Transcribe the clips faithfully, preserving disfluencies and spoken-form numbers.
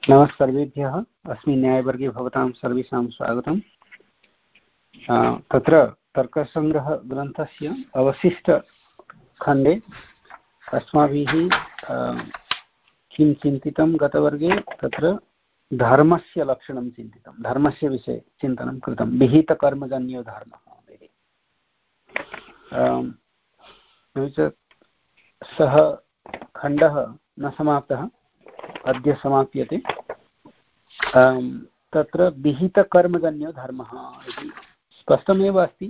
नमः सर्वेभ्यः। अस्मिन् न्यायवर्गे भवतां सर्वेषां स्वागतम्। तत्र तर्कसङ्ग्रहग्रन्थस्य अवशिष्टखण्डे अस्माभिः किं चिन्तितं गतवर्गे, तत्र धर्मस्य लक्षणं चिन्तितं, धर्मस्य विषये चिन्तनं कृतं, विहितकर्मजन्यो धर्मः इति। सः खण्डः न समाप्तः, अद्य समाप्यते। तत्र विहितकर्मजन्यो धर्मः इति स्पष्टमेव अस्ति।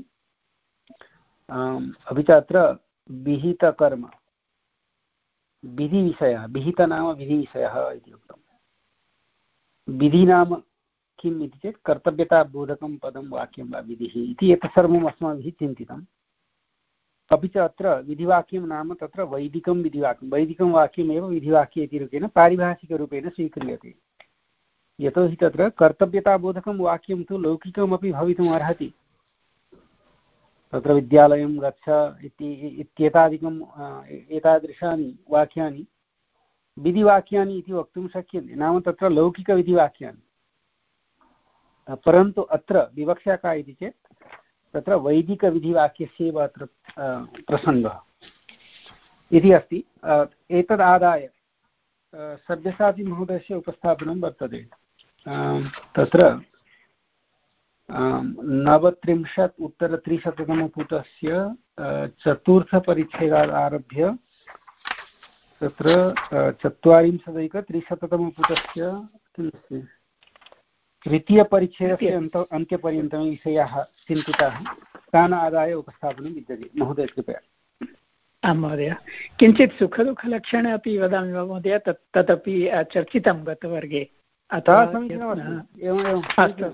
अपि च अत्र विहितकर्म विधिविषयः, विहित नाम विधिविषयः इति उक्तं। विधि नाम किम् इति चेत् कर्तव्यताबोधकं पदं वाक्यं वा विधिः इति एतत् सर्वम् अस्माभिः चिन्तितम्। अपि च अत्र विधिवाक्यं नाम तत्र वैदिकं विधिवाक्यं, वैदिकं वाक्यमेव विधिवाक्य इति रूपेण पारिभाषिकरूपेण स्वीक्रियते। यतोहि तत्र कर्तव्यताबोधकं वाक्यं तु लौकिकमपि भवितुम् अर्हति। तत्र विद्यालयं गच्छ इति इत्येतादिकम् एतादृशानि वाक्यानि विधिवाक्यानि इति वक्तुं शक्यन्ते, नाम तत्र लौकिकविधिवाक्यानि। परन्तु अत्र विवक्षा का इति चेत् तत्र वैदिकविधिवाक्यस्यैव अत्र प्रसङ्गः इति अस्ति। एतदादाय सब्यसाचिमहोदयस्य उपस्थापनं वर्तते। तत्र नवत्रिंशत् उत्तरत्रिशततमपुटस्य चतुर्थपरिच्छेदात् आरभ्य तत्र चत्वारिंशदैकत्रिशततमपुटस्य किमस्ति तृतीयपरिच्छेदस्य अन्त अन्त्यपर्यन्तं विषयाः चिन्तिताः, तान् आदाय उपस्थापनं विद्यते। महोदय कृपया। आं महोदय, किञ्चित् सुखदुःखलक्षणे अपि वदामि वा महोदय? तत् तदपि चर्चितं गतवर्गे। अतः समीचीनमस्ति। एवमेवम् अस्तु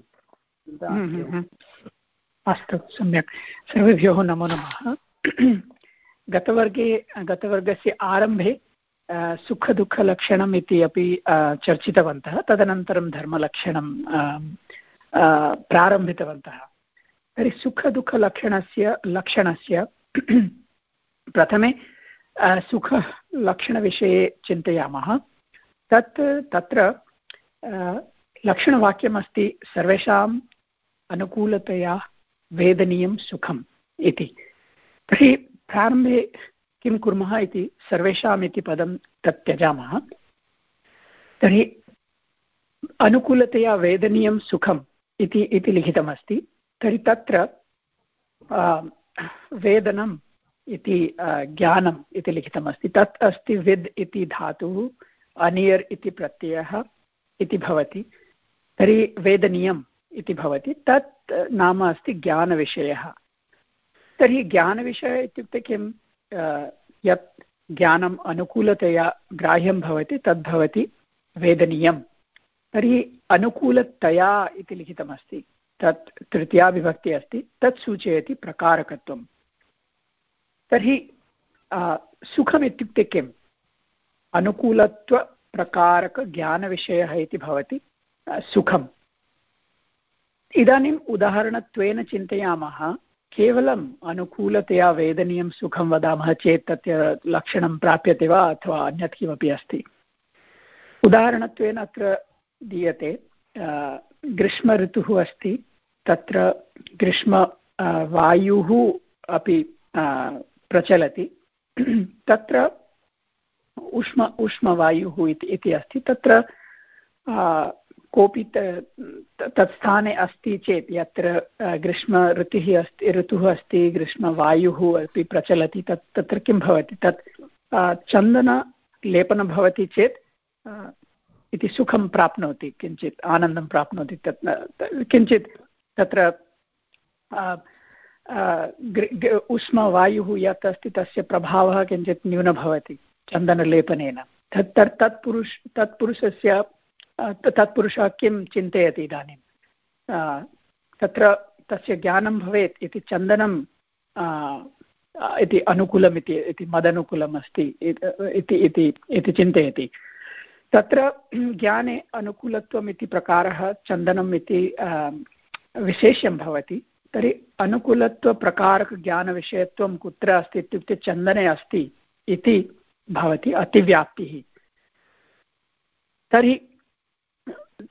अस्तु, सम्यक्। सर्वेभ्यो नमो नमः। गतवर्गे गतवर्गस्य आरम्भे सुखदुःखलक्षणम् इति अपि चर्चितवन्तः, तदनन्तरं धर्मलक्षणं प्रारम्भितवन्तः। तर्हि सुखदुःखलक्षणस्य लक्षणस्य प्रथमे सुखलक्षणविषये चिन्तयामः। तत् तत्र लक्षणवाक्यमस्ति सर्वेषाम् अनुकूलतया वेदनीयं सुखम् इति। तर्हि प्रारम्भे किं कुर्मः इति सर्वेषाम् इति पदं तत् त्यजामः। तर्हि अनुकूलतया वेदनीयं सुखम् इति इति लिखितमस्ति। तर्हि तत्र वेदनम् इति ज्ञानम् इति लिखितमस्ति। तत् अस्ति विद् इति धातुः, अनियर् इति प्रत्ययः इति भवति। तर्हि वेदनीयम् इति भवति। तत् नाम अस्ति ज्ञानविषयः। तर्हि ज्ञानविषयः इत्युक्ते किं? यत् ज्ञानम् अनुकूलतया ग्राह्यं भवति तद्भवति वेदनीयं। तर्हि अनुकूलतया इति लिखितमस्ति, तत् तृतीया विभक्ति अस्ति, तत् सूचयति प्रकारकत्वं। तर्हि सुखम् इत्युक्ते किम्? अनुकूलत्वप्रकारकज्ञानविषयः इति भवति सुखम्। इदानीम् उदाहरणत्वेन चिन्तयामः। केवलम् अनुकूलतया वेदनीयं सुखं वदामः चेत् तस्य लक्षणं प्राप्यते वा अथवा अन्यत् किमपि अस्ति? उदाहरणत्वेन अत्र दीयते, ग्रीष्म ऋतुः अस्ति, तत्र ग्रीष्म वायुः अपि प्रचलति, तत्र उष्म उष्मवायुः इति अस्ति। तत्र कोऽपि तत्स्थाने अस्ति चेत् यत्र ग्रीष्म ऋतुः अस्ति ऋतुः अस्ति ग्रीष्मवायुः अपि प्रचलति, तत् तत्र किं भवति? तत् चन्दनलेपनं भवति चेत् इति सुखं प्राप्नोति, किञ्चित् आनन्दं प्राप्नोति। तत् किञ्चित् तत्र उष्मवायुः यत् अस्ति तस्य प्रभावः किञ्चित् न्यूनः भवति चन्दनलेपनेन। तत् तत् तत्पुरुष तत्पुरुषस्य तत्पुरुषः किं चिन्तयति इदानीं? तत्र तस्य ज्ञानं भवेत् इति चन्दनं इति अनुकूलम् इति इति मदनुकूलम् अस्ति इति चिन्तयति। तत्र ज्ञाने अनुकूलत्वम् इति प्रकारः चन्दनम् इति विशेष्यं भवति। तर्हि अनुकूलत्वप्रकारकज्ञानविषयत्वं कुत्र अस्ति इत्युक्ते चन्दने अस्ति इति भवति अतिव्याप्तिः। तर्हि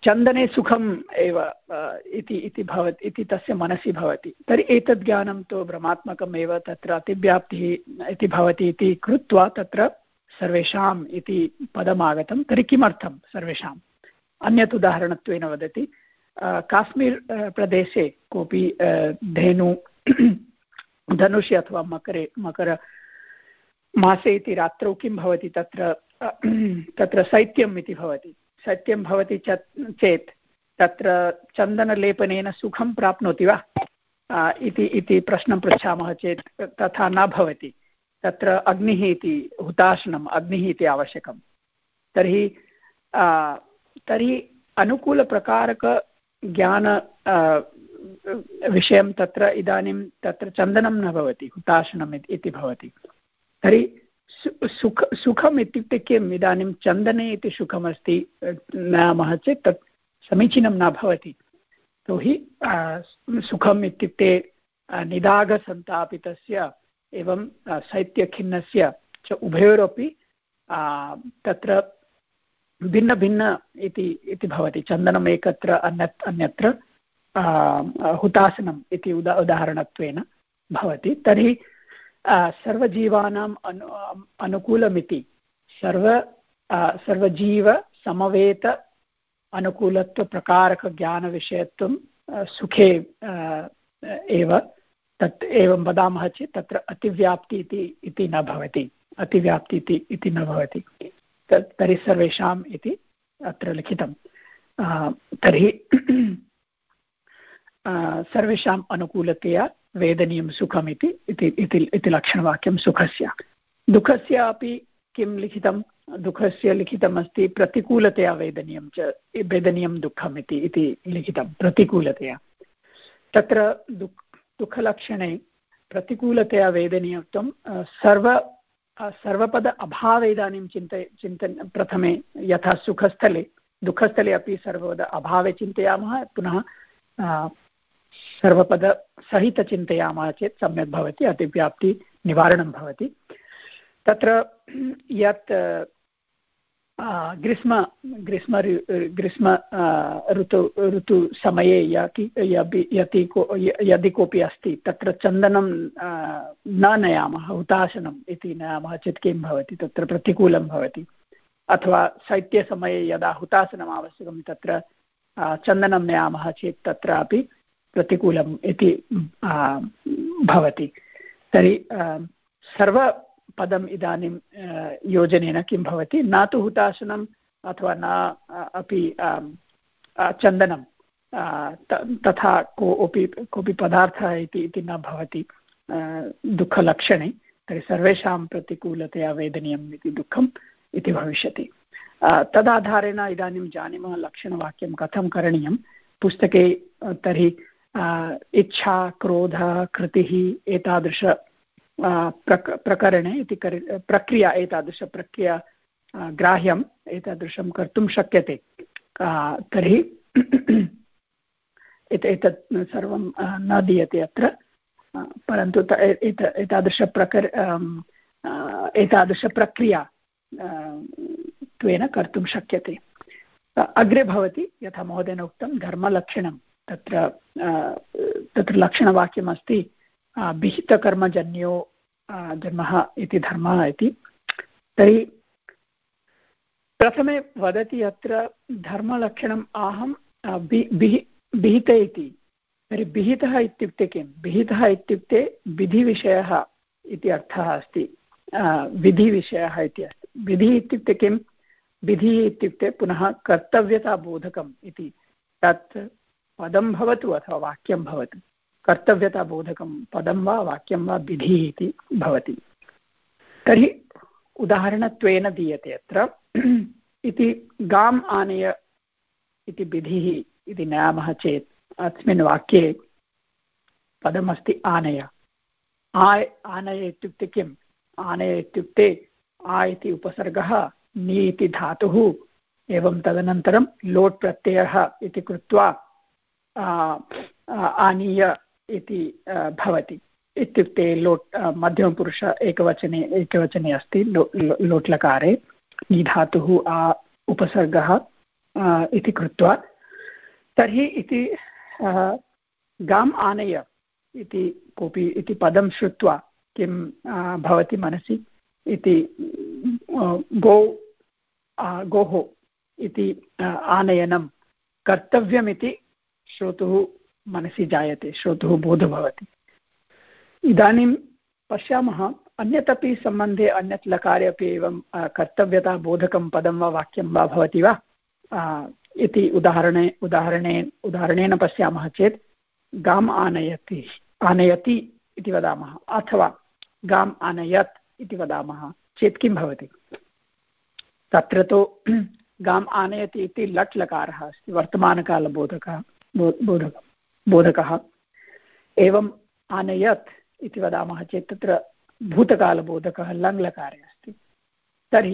चन्दने सुखम् एव इति इति भवति इति तस्य मनसि भवति तर्हि एतद् ज्ञानं तु भ्रमात्मकम् एव तत्र अतिव्याप्तिः इति भवति इति कृत्वा तत्र सर्वेषाम् इति पदमागतं तर्हि किमर्थं सर्वेषाम् अन्यत् उदाहरणत्वेन वदति काश्मीर् प्रदेशे कोऽपि धेनु धनुषि अथवा मकरे मकर मासे इति रात्रौ किं भवति तत्र तत्र शैत्यम् इति भवति शैत्यं भवति चेत् तत्र चन्दनलेपनेन सुखं प्राप्नोति वा इति इति प्रश्नं पृच्छामः चेत् तथा न भवति तत्र अग्निः इति हुताशनम् अग्निः इति आवश्यकं तर्हि तर्हि अनुकूलप्रकारकज्ञान विषयं तत्र इदानीं तत्र चन्दनं न भवति हुताशनम् इति भवति तर्हि सुख सुखम् इत्युक्ते किम् इदानीं चन्दने इति सुखमस्ति नयामः चेत् तत् समीचीनं न भवति यतोहि सुखम् इत्युक्ते निदाघसन्तापितस्य एवं शैत्यखिन्नस्य च उभयोरपि तत्र भिन्नभिन्न इति इति भवति चन्दनम् एकत्र अन्यत् अन्यत्र हुतासनम् इति उदा उदाहरणत्वेन भवति तर्हि सर्वजीवानाम् अनु अनुकूलमिति सर्व सर्वजीवसमवेत अनुकूलत्वप्रकारकज्ञानविषयत्वं सुखे एव तत् एवं वदामः चेत् तत्र अतिव्याप्ति इति इति न भवति अतिव्याप्ति इति इति न भवति तत् तर्हि सर्वेषाम् इति अत्र लिखितं तर्हि सर्वेषाम् अनुकूलतया वेदनीयं सुखम् इति इति लक्षणवाक्यं सुखस्य दुःखस्य अपि किं लिखितं दुःखस्य लिखितमस्ति प्रतिकूलतया वेदनीयं च वेदनीयं दुःखम् इति इति लिखितं प्रतिकूलतया तत्र दुःख दुःखलक्षणे प्रतिकूलतया वेदनीयत्वं सर्व सर्वपद अभावे इदानीं चिन्तय चिन्तन प्रथमे यथा सुखस्थले दुःखस्थले अपि सर्वपद अभावे चिन्तयामः पुनः सर्वपदसहित चिन्तयामः चेत् सम्यक् भवति अतिव्याप्तिनिवारणं भवति तत्र यत् ग्रीष्म ग्रीष्म ग्रीष्म ऋतु ऋतुसमये यदि यदि यदि कोऽपि अस्ति तत्र चन्दनं न नयामः हुताशनम् इति नयामः चेत् किं भवति तत्र प्रतिकूलं भवति अथवा शैत्यसमये यदा हुताशनम् आवश्यकं तत्र चन्दनं नयामः चेत् तत्रापि प्रतिकूलम् इति भवति तर्हि सर्वपदम् इदानीं योजनेन किं भवति न तु हुताशनम् अथवा न अपि चन्दनं तथा कोऽपि कोऽपि पदार्थः इति इति न भवति दुःखलक्षणे तर्हि सर्वेषां प्रतिकूलतया वेदनीयम् इति दुःखम् इति भविष्यति तदाधारेण इदानीं जानीमः लक्षणवाक्यं कथं करणीयं पुस्तके तर्हि इच्छा क्रोधः कृतिः एतादृश प्रक प्रकरणे इति प्रक्रिया एतादृशप्रक्रिया ग्राह्यम् एतादृशं कर्तुं शक्यते तर्हि एतत् सर्वं न दीयते अत्र परन्तु एतादृशप्रकर एतादृशप्रक्रिया त्वेन कर्तुं शक्यते अग्रे भवति यथा महोदयेन उक्तं धर्मलक्षणं तत्र तत्र लक्षणवाक्यमस्ति विहितकर्मजन्यो जन्मः इति धर्मः इति तर्हि प्रथमे वदति अत्र धर्मलक्षणम् अहं विहिते इति तर्हि विहितः इत्युक्ते किं विहितः इत्युक्ते विधिविषयः इति अर्थः अस्ति विधिविषयः इति अस्ति विधिः इत्युक्ते किं विधिः इत्युक्ते पुनः कर्तव्यताबोधकम् इति तत् पदं भवतु अथवा वाक्यं भवतु कर्तव्यताबोधकं पदं वा वाक्यं वा विधिः इति भवति तर्हि उदाहरणत्वेन दीयते अत्र इति गाम् आनय इति विधिः इति नयामः चेत् अस्मिन् वाक्ये पदमस्ति आनय आय आनय इत्युक्ते किम् आनय इत्युक्ते आ इति उपसर्गः नि इति धातुः एवं तदनन्तरं लोट् प्रत्ययः इति कृत्वा आनीय इति भवति इत्युक्ते लोट् मध्यमपुरुष एकवचने एकवचने अस्ति लो लोट्लकारे नि धातुः आ उपसर्गः इति कृत्वा तर्हि इति गाम् आनय इति कोऽपि इति पदं श्रुत्वा किं भवति मनसि इति गो गोः इति आनयनं कर्तव्यमिति श्रोतुः मनसि जायते, श्रोतुः बोधः भवति। इदानीं पश्यामः अन्यत् अपि सम्बन्धे अन्यत् लकारे अपि एवं कर्तव्यताबोधकं पदं वा वाक्यं वा भवति वा इति उदाहरणे उदाहरणे उदाहरणेन पश्यामः चेत् गाम् आनयति आनयति इति वदामः अथवा गाम् आनयत् इति वदामः चेत् किं भवति? तत्र तु गाम् आनयति इति लट् लकारः अस्ति, वर्तमानकालबोधकः बोधकः बोधकः। एवं आनयत् इति वदामः चेत् तत्र भूतकालबोधकः लङ् लकारे अस्ति। तर्हि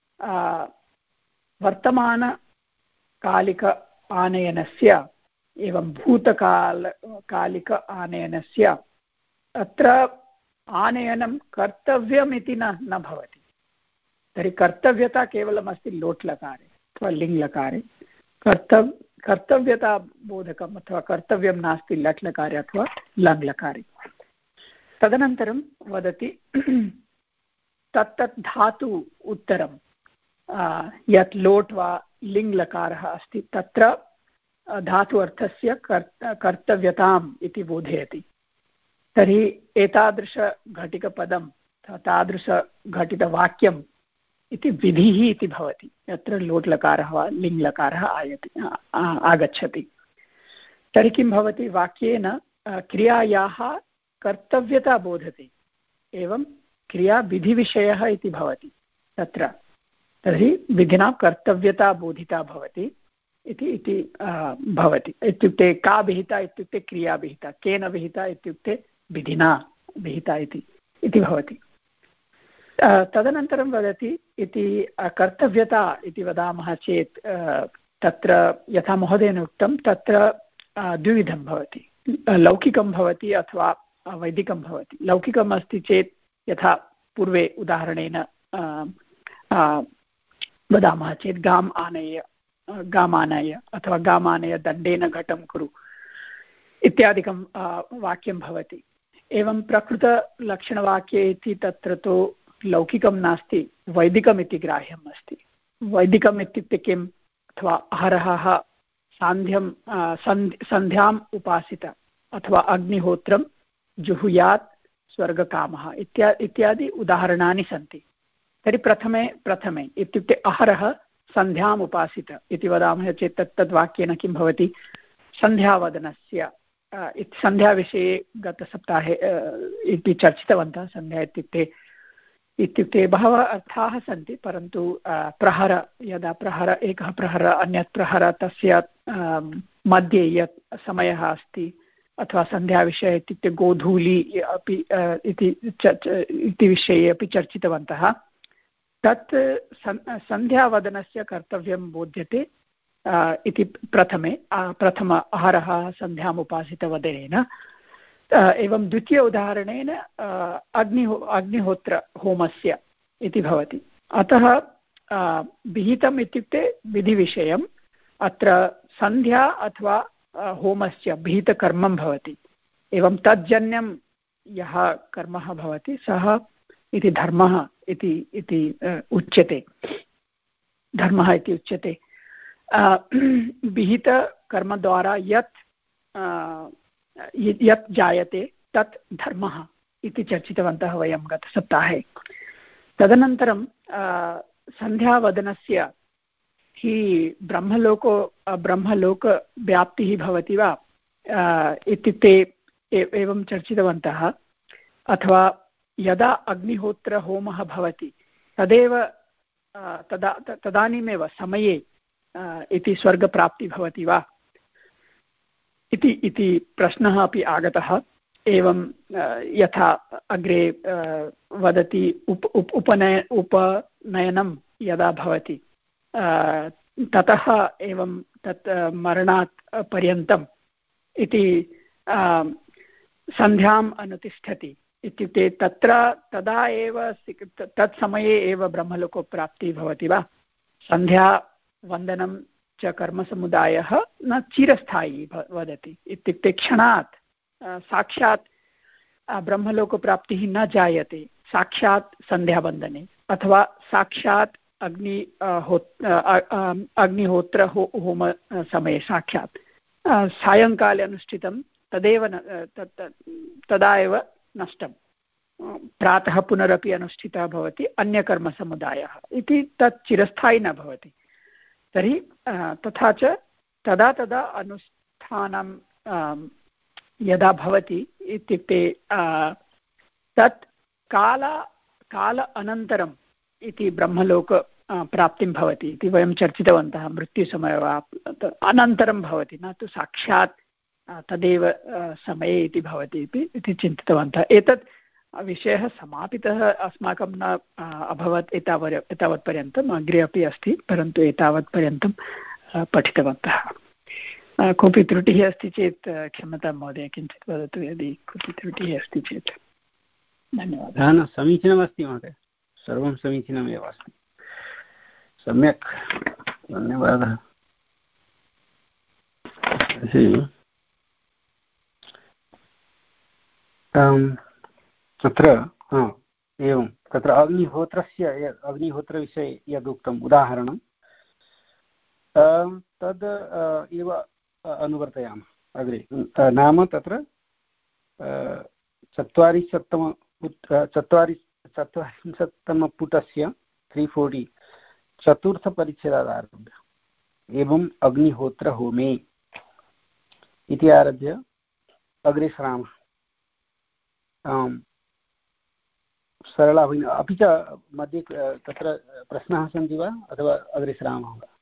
वर्तमानकालिक आनयनस्य एवं भूतकाल कालिक आनयनस्य अत्र आनयनं कर्तव्यमिति न न भवति। तर्हि कर्तव्यता केवलम् अस्ति लोट् लकारे अथवा लिङ् लकारे, कर्तव् कर्तव्यताबोधकम् अथवा कर्तव्यं नास्ति लट् लकारे अथवा लङ् लकारे। तदनन्तरं वदति तत्तत् धातु उत्तरं यत् लोट् वा लिङ् लकारः अस्ति तत्र धातु अर्थस्य कर्तव्यताम् इति बोधयति। तर्हि एतादृशघटिकपदं तादृशघटितवाक्यम् इति विधिः इति भवति, यत्र लोट् लकारः वा लिङ् लकारः आयति आगच्छति। तर्हि किं भवति? वाक्येन क्रियायाः कर्तव्यता बोधते, एवं क्रिया विधिविषयः इति भवति तत्र। तर्हि विधिना कर्तव्यता बोधिता भवति इति इति भवति। इत्युक्ते का विहिता इत्युक्ते क्रिया विहिता, केन विहिता इत्युक्ते विधिना विहिता इति इति भवति। तदनन्तरं वदति इति कर्तव्यता इति वदामः चेत् तत्र यथा महोदयेन उक्तं तत्र द्विविधं भवति, लौकिकं भवति अथवा वैदिकं भवति। लौकिकम् अस्ति चेत् यथा पूर्वे उदाहरणेन वदामः चेत् गाम् आनय गामानय अथवा गामानय दण्डेन घटं कुरु इत्यादिकं वाक्यं भवति। एवं प्रकृतलक्षणवाक्ये इति तत्र तु लौकिकं नास्ति, वैदिकम् इति ग्राह्यम् अस्ति। वैदिकम् इत्युक्ते किम्? अथवा अहरहः सान्ध्यं सन्ध्याम् उपासित अथवा अग्निहोत्रं जुहुयात् स्वर्गकामः इत्या इत्यादि उदाहरणानि सन्ति। तर्हि प्रथमे प्रथमे इत्युक्ते अहरः सन्ध्याम् उपासित इति वदामः चेत् तत् तद्वाक्येन किं भवति? सन्ध्यावदनस्य सन्ध्याविषये गतसप्ताहे इति चर्चितवन्तः। सन्ध्या इत्युक्ते इत्युक्ते बहवः अर्थाः सन्ति, परन्तु प्रहर यदा प्रहर एकः प्रहर अन्यत् प्रहर तस्य मध्ये यत् समयः अस्ति अथवा सन्ध्याविषये इत्युक्ते गोधूली अपि इति विषये अपि चर्चितवन्तः। तत् सन्ध्यावदनस्य कर्तव्यं बोध्यते इति प्रथमे प्रथम अहरः सन्ध्यामुपासितवदनेन। एवं द्वितीय उदाहरणेन अग्निहो अग्निहोत्रहोमस्य इति भवति। अतः विहितम् इत्युक्ते विधिविषयम्, अत्र सन्ध्या अथवा होमस्य विहितकर्मं भवति। एवं तज्जन्यं यः कर्मः भवति सः इति धर्मः इति इति उच्यते, धर्मः इति उच्यते। विहितकर्मद्वारा यत् यत् जायते तत् धर्मः इति चर्चितवन्तः वयं गतसप्ताहे। तदनन्तरं सन्ध्यावदनस्य हि ब्रह्मलोको ब्रह्मलोकव्याप्तिः भवति वा इत्युक्ते एवं चर्चितवन्तः। अथवा यदा अग्निहोत्रहोमः भवति तदेव तदा तदानीमेव समये इति स्वर्गप्राप्तिः भवति वा इति इति प्रश्नः अपि आगतः। एवं यथा अग्रे वदति उप उप उपनय उपनयनं यदा भवति ततः एवं तत् मरणात् पर्यन्तम् इति सन्ध्याम् अनुतिष्ठति इत्युक्ते तत्र तदा एव तत् समये एव ब्रह्मलोकप्राप्तिः भवति वा? सन्ध्यावन्दनं च कर्मसमुदायः न चिरस्थायी वदति। इत्युक्ते क्षणात् साक्षात् ब्रह्मलोकप्राप्तिः न जायते साक्षात् सन्ध्यावन्दने अथवा साक्षात् अग्नि हो अग्निहोत्र हो होम समये साक्षात् सायङ्काले अनुष्ठितं तदेव तदा एव नष्टं। प्रातः पुनरपि अनुष्ठितः भवति अन्यकर्मसमुदायः इति तत् चिरस्थायी न भवति। तर्हि तथा च तदा तदा अनुष्ठानं यदा भवति इत्युक्ते तत् काल काल अनन्तरम् इति ब्रह्मलोक प्राप्तिं भवति इति वयं चर्चितवन्तः। मृत्युसमये वा अनन्तरं भवति न तु साक्षात् तदेव समये इति भवति इति चिन्तितवन्तः। एतत् विषयः समापितः अस्माकं न अभवत् एतावत् एतावत्पर्यन्तम्, अग्रे अपि अस्ति परन्तु एतावत्पर्यन्तं पठितवन्तः। कोऽपि त्रुटिः अस्ति चेत् क्षम्यतां महोदय, किञ्चित् वदतु यदि कोऽपि त्रुटिः अस्ति चेत्। धन्यवादः। न समीचीनमस्ति महोदय, सर्वं समीचीनमेव अस्ति, सम्यक्, धन्यवादः। तत्र एवं तत्र अग्निहोत्रस्य अग्निहोत्रविषये यदुक्तम् उदाहरणं तद् एव अनुवर्तयामः अग्रे। नाम तत्र चत्वारिंशत्तम चत्वारि चत्वारिंशत्तमपुटस्य त्री फोर्टि चतुर्थपरिच्छेदादारभ्य एवम् अग्निहोत्रहोमे इति आरभ्य अग्रे सरामः। सरला भगिनी, अपि च मध्ये तत्र प्रश्नाः सन्ति वा अथवा अग्रे सरामः वा?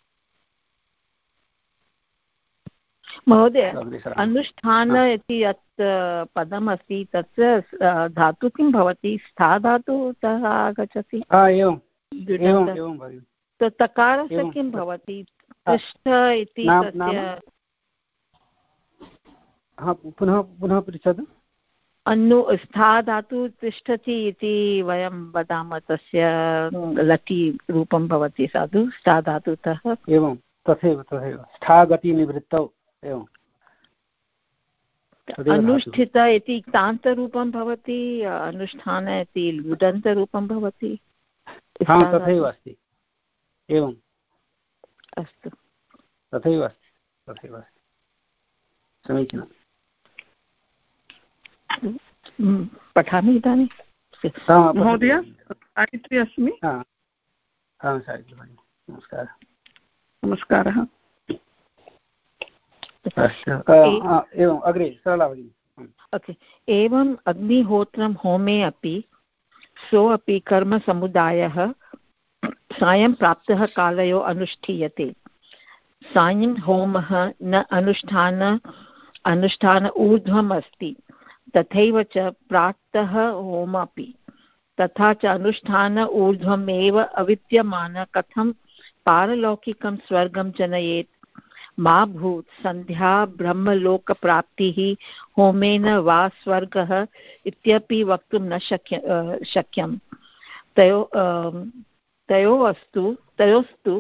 महोदय, अनुष्ठान इति यत् पदमस्ति तत्र धातु किं भवति? स्था धातुतः आगच्छति? एवं एवं एवं भगिनि। तकारस्य किं भवति? तिष्ठ इति तस्य पुनः पुनः पृच्छतु। अनु स्था धातु तिष्ठति इति वयं वदामः, तस्य लटि रूपं भवति साधु स्था धातुतः। एवं तथैव तथैव स्था गति निवृत्तौ एवं। अनुष्ठित इति क्तान्तरूपं भवति, अनुष्ठान इति लुडन्तरूपं भवति। तथैव अस्ति, एवम् अस्तु, तथैव अस्ति तथैव अस्ति समीचीनम्। पठामि इदानीं। महोदय, सावित्री अस्मि। नमस्कारः। नमस्कारः। एवम् अग्रे सरला भगिनी। ओके, एवम् अग्निहोत्रं होमे अपि सोऽपि कर्मसमुदायः सायं प्राप्तः कालयो अनुष्ठीयते। सायं होमः न अनुष्ठान अनुष्ठान ऊर्ध्वम् अस्ति, तथैव च प्रातः होमपि तथा च अनुष्ठान ऊर्ध्वमेव अविद्यमान कथं पारलौकिकं स्वर्गं जनयेत्। मा भूत् संध्या ब्रह्मलोकप्राप्तिः होमेन वा स्वर्गः इत्यपि वक्तुं न शक्य शक्यं। तयो तयोस्तु तयोस्तु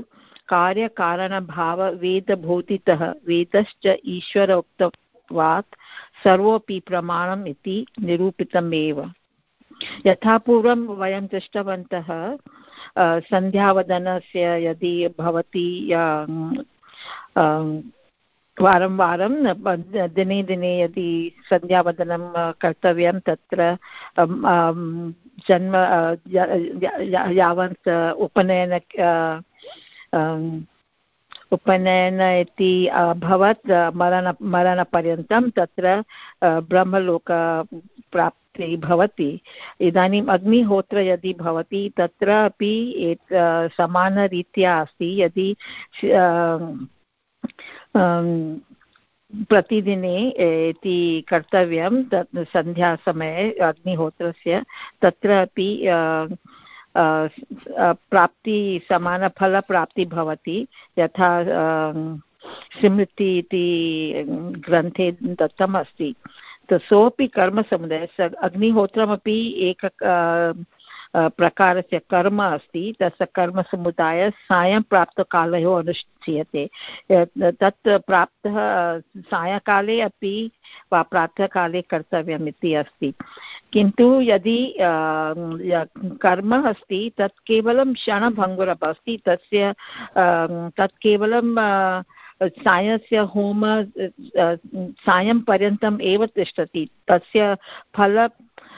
कार्यकारणभाववेदबोधितः वेदश्च ईश्वरोक्तवात् सर्वोऽपि प्रमाणम् इति निरूपितमेव। यथा पूर्वं वयं दृष्टवन्तः, सन्ध्यावदनस्य यदि भवति वारं वारं दिने दिने यदि सन्ध्यावदनं कर्तव्यं, तत्र जन्म यावत् उपनयन उपनयन इति अभवत् मरण मरणपर्यन्तं तत्र ब्रह्मलोकप्राप्तिः भवति। इदानीम् अग्निहोत्र यदि भवति तत्र अपि एत समानरीत्या अस्ति। यदि प्रतिदिने इति कर्तव्यं तत् सन्ध्यासमये अग्निहोत्रस्य, तत्र अपि प्राप्ति समानफलप्राप्ति भवति। यथा स्मृति इति ग्रन्थे दत्तम् अस्ति। सोऽपि कर्मसमुदायः, अग्निहोत्रमपि एक प्रकारस्य कर्म अस्ति तस्य कर्मसमुदायः सायं प्राप्तकालयोः अनुष्ठीयते। तत् प्राप्तः सायङ्काले अपि वा प्रातःकाले कर्तव्यम् इति अस्ति। किन्तु यदि कर्म अस्ति तत् केवलं क्षणभङ्गुरम् अस्ति, तस्य तत् केवलं सायस्य होम सायं पर्यन्तम् एव तिष्ठति, तस्य फल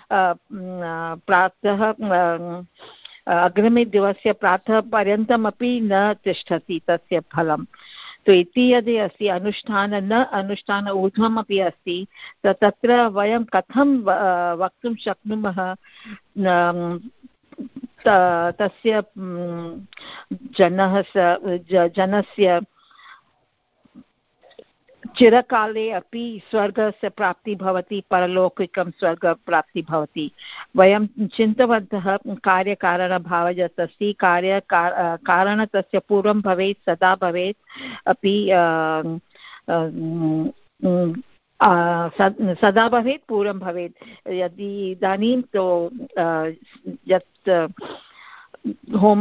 प्रातः अग्रिमे दिवस्य प्रातः पर्यन्तमपि न तिष्ठति तस्य फलं। तो इति यदि अस्ति अनुष्ठान न अनुष्ठान ऊर्ध्वमपि अस्ति, तत्र वयं कथं वक्तुं शक्नुमः तस्य जनः जनस्य चिरकाले अपि स्वर्गस्य प्राप्ति भवति, परलौकिकं स्वर्गप्राप्ति भवति। वयं चिन्तवन्तः कार्यकारणभावः यत् अस्ति, कार्य कारण तस्य पूर्वं भवेत् सदा भवेत् अपि सदा भवेत् पूर्वं भवेत्। यदि इदानीं तु यत् होम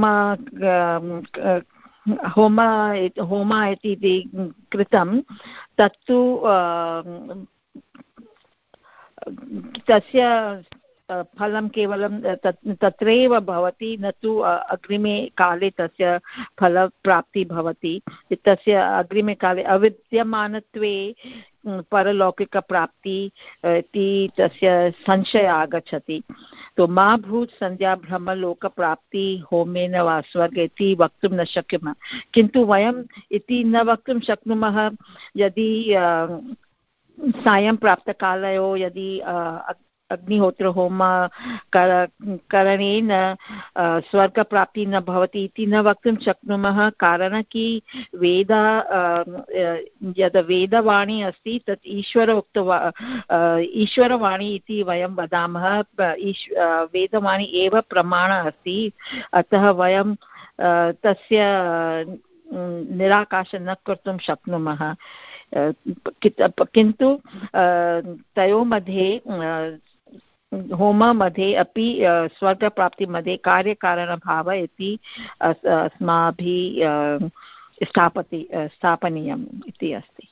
होम होम इति कृतं तत्तु तस्य फलं केवलं तत् तत्रैव भवति, न तु अग्रिमे काले तस्य फलप्राप्तिः भवति। तस्य अग्रिमे काले अविद्यमानत्वे परलौकिकप्राप्ति इति तस्य संशयः आगच्छति। तो मा भूत् संध्या ब्रह्मलोकप्राप्ति होमेन वा स्वर्गे इति वक्तुं न शक्नुमः। किन्तु वयम् इति न वक्तुं शक्नुमः यदि सायं प्राप्तकालयोः यदि अग्निहोत्रहोम करणेन स्वर्गप्राप्तिः न भवति इति न वक्तुं शक्नुमः। कारणं कि वेद यद् वेदवाणी अस्ति तत् ईश्वर उक्तवा ईश्वरवाणी इति वयं वदामः। ईश् वेदवाणी एव प्रमाणम् अस्ति, अतः वयं तस्य निराकाशं न कर्तुं शक्नुमः। किन्तु तयोः मध्ये होम मध्ये अपि स्वर्गप्राप्तिमध्ये कार्यकारणभावः इति अस्माभिः स्थापति स्थापनीयम् इति अस्ति।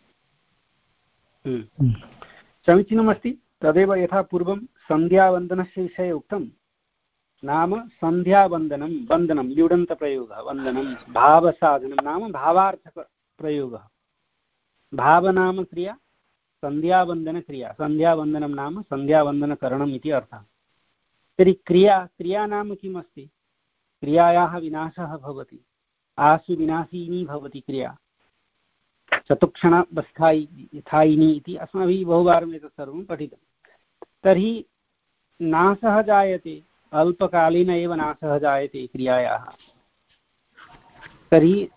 समीचीनमस्ति। तदेव यथा पूर्वं सन्ध्यावन्दनस्य विषये उक्तं, नाम सन्ध्यावन्दनं वन्दनं ल्युडन्तप्रयोगः, वन्दनं भावसाधनं नाम भावार्थकप्रयोगः। भावनाम क्रिया सन्ध्यावन्दनक्रिया, सन्ध्यावन्दनं नाम सन्ध्यावन्दनकरणम् इति अर्थः। तर्हि क्रिया क्रिया नाम किम् अस्ति? क्रियायाः विनाशः भवति, आसु विनाशिनी भवति क्रिया, चतुक्षणस्थायि स्थायिनी इति अस्माभिः बहुवारम् एतत् सर्वं पठितं। तर्हि नाशः जायते, अल्पकालेन एव नाशः जायते क्रियायाः। तर्हि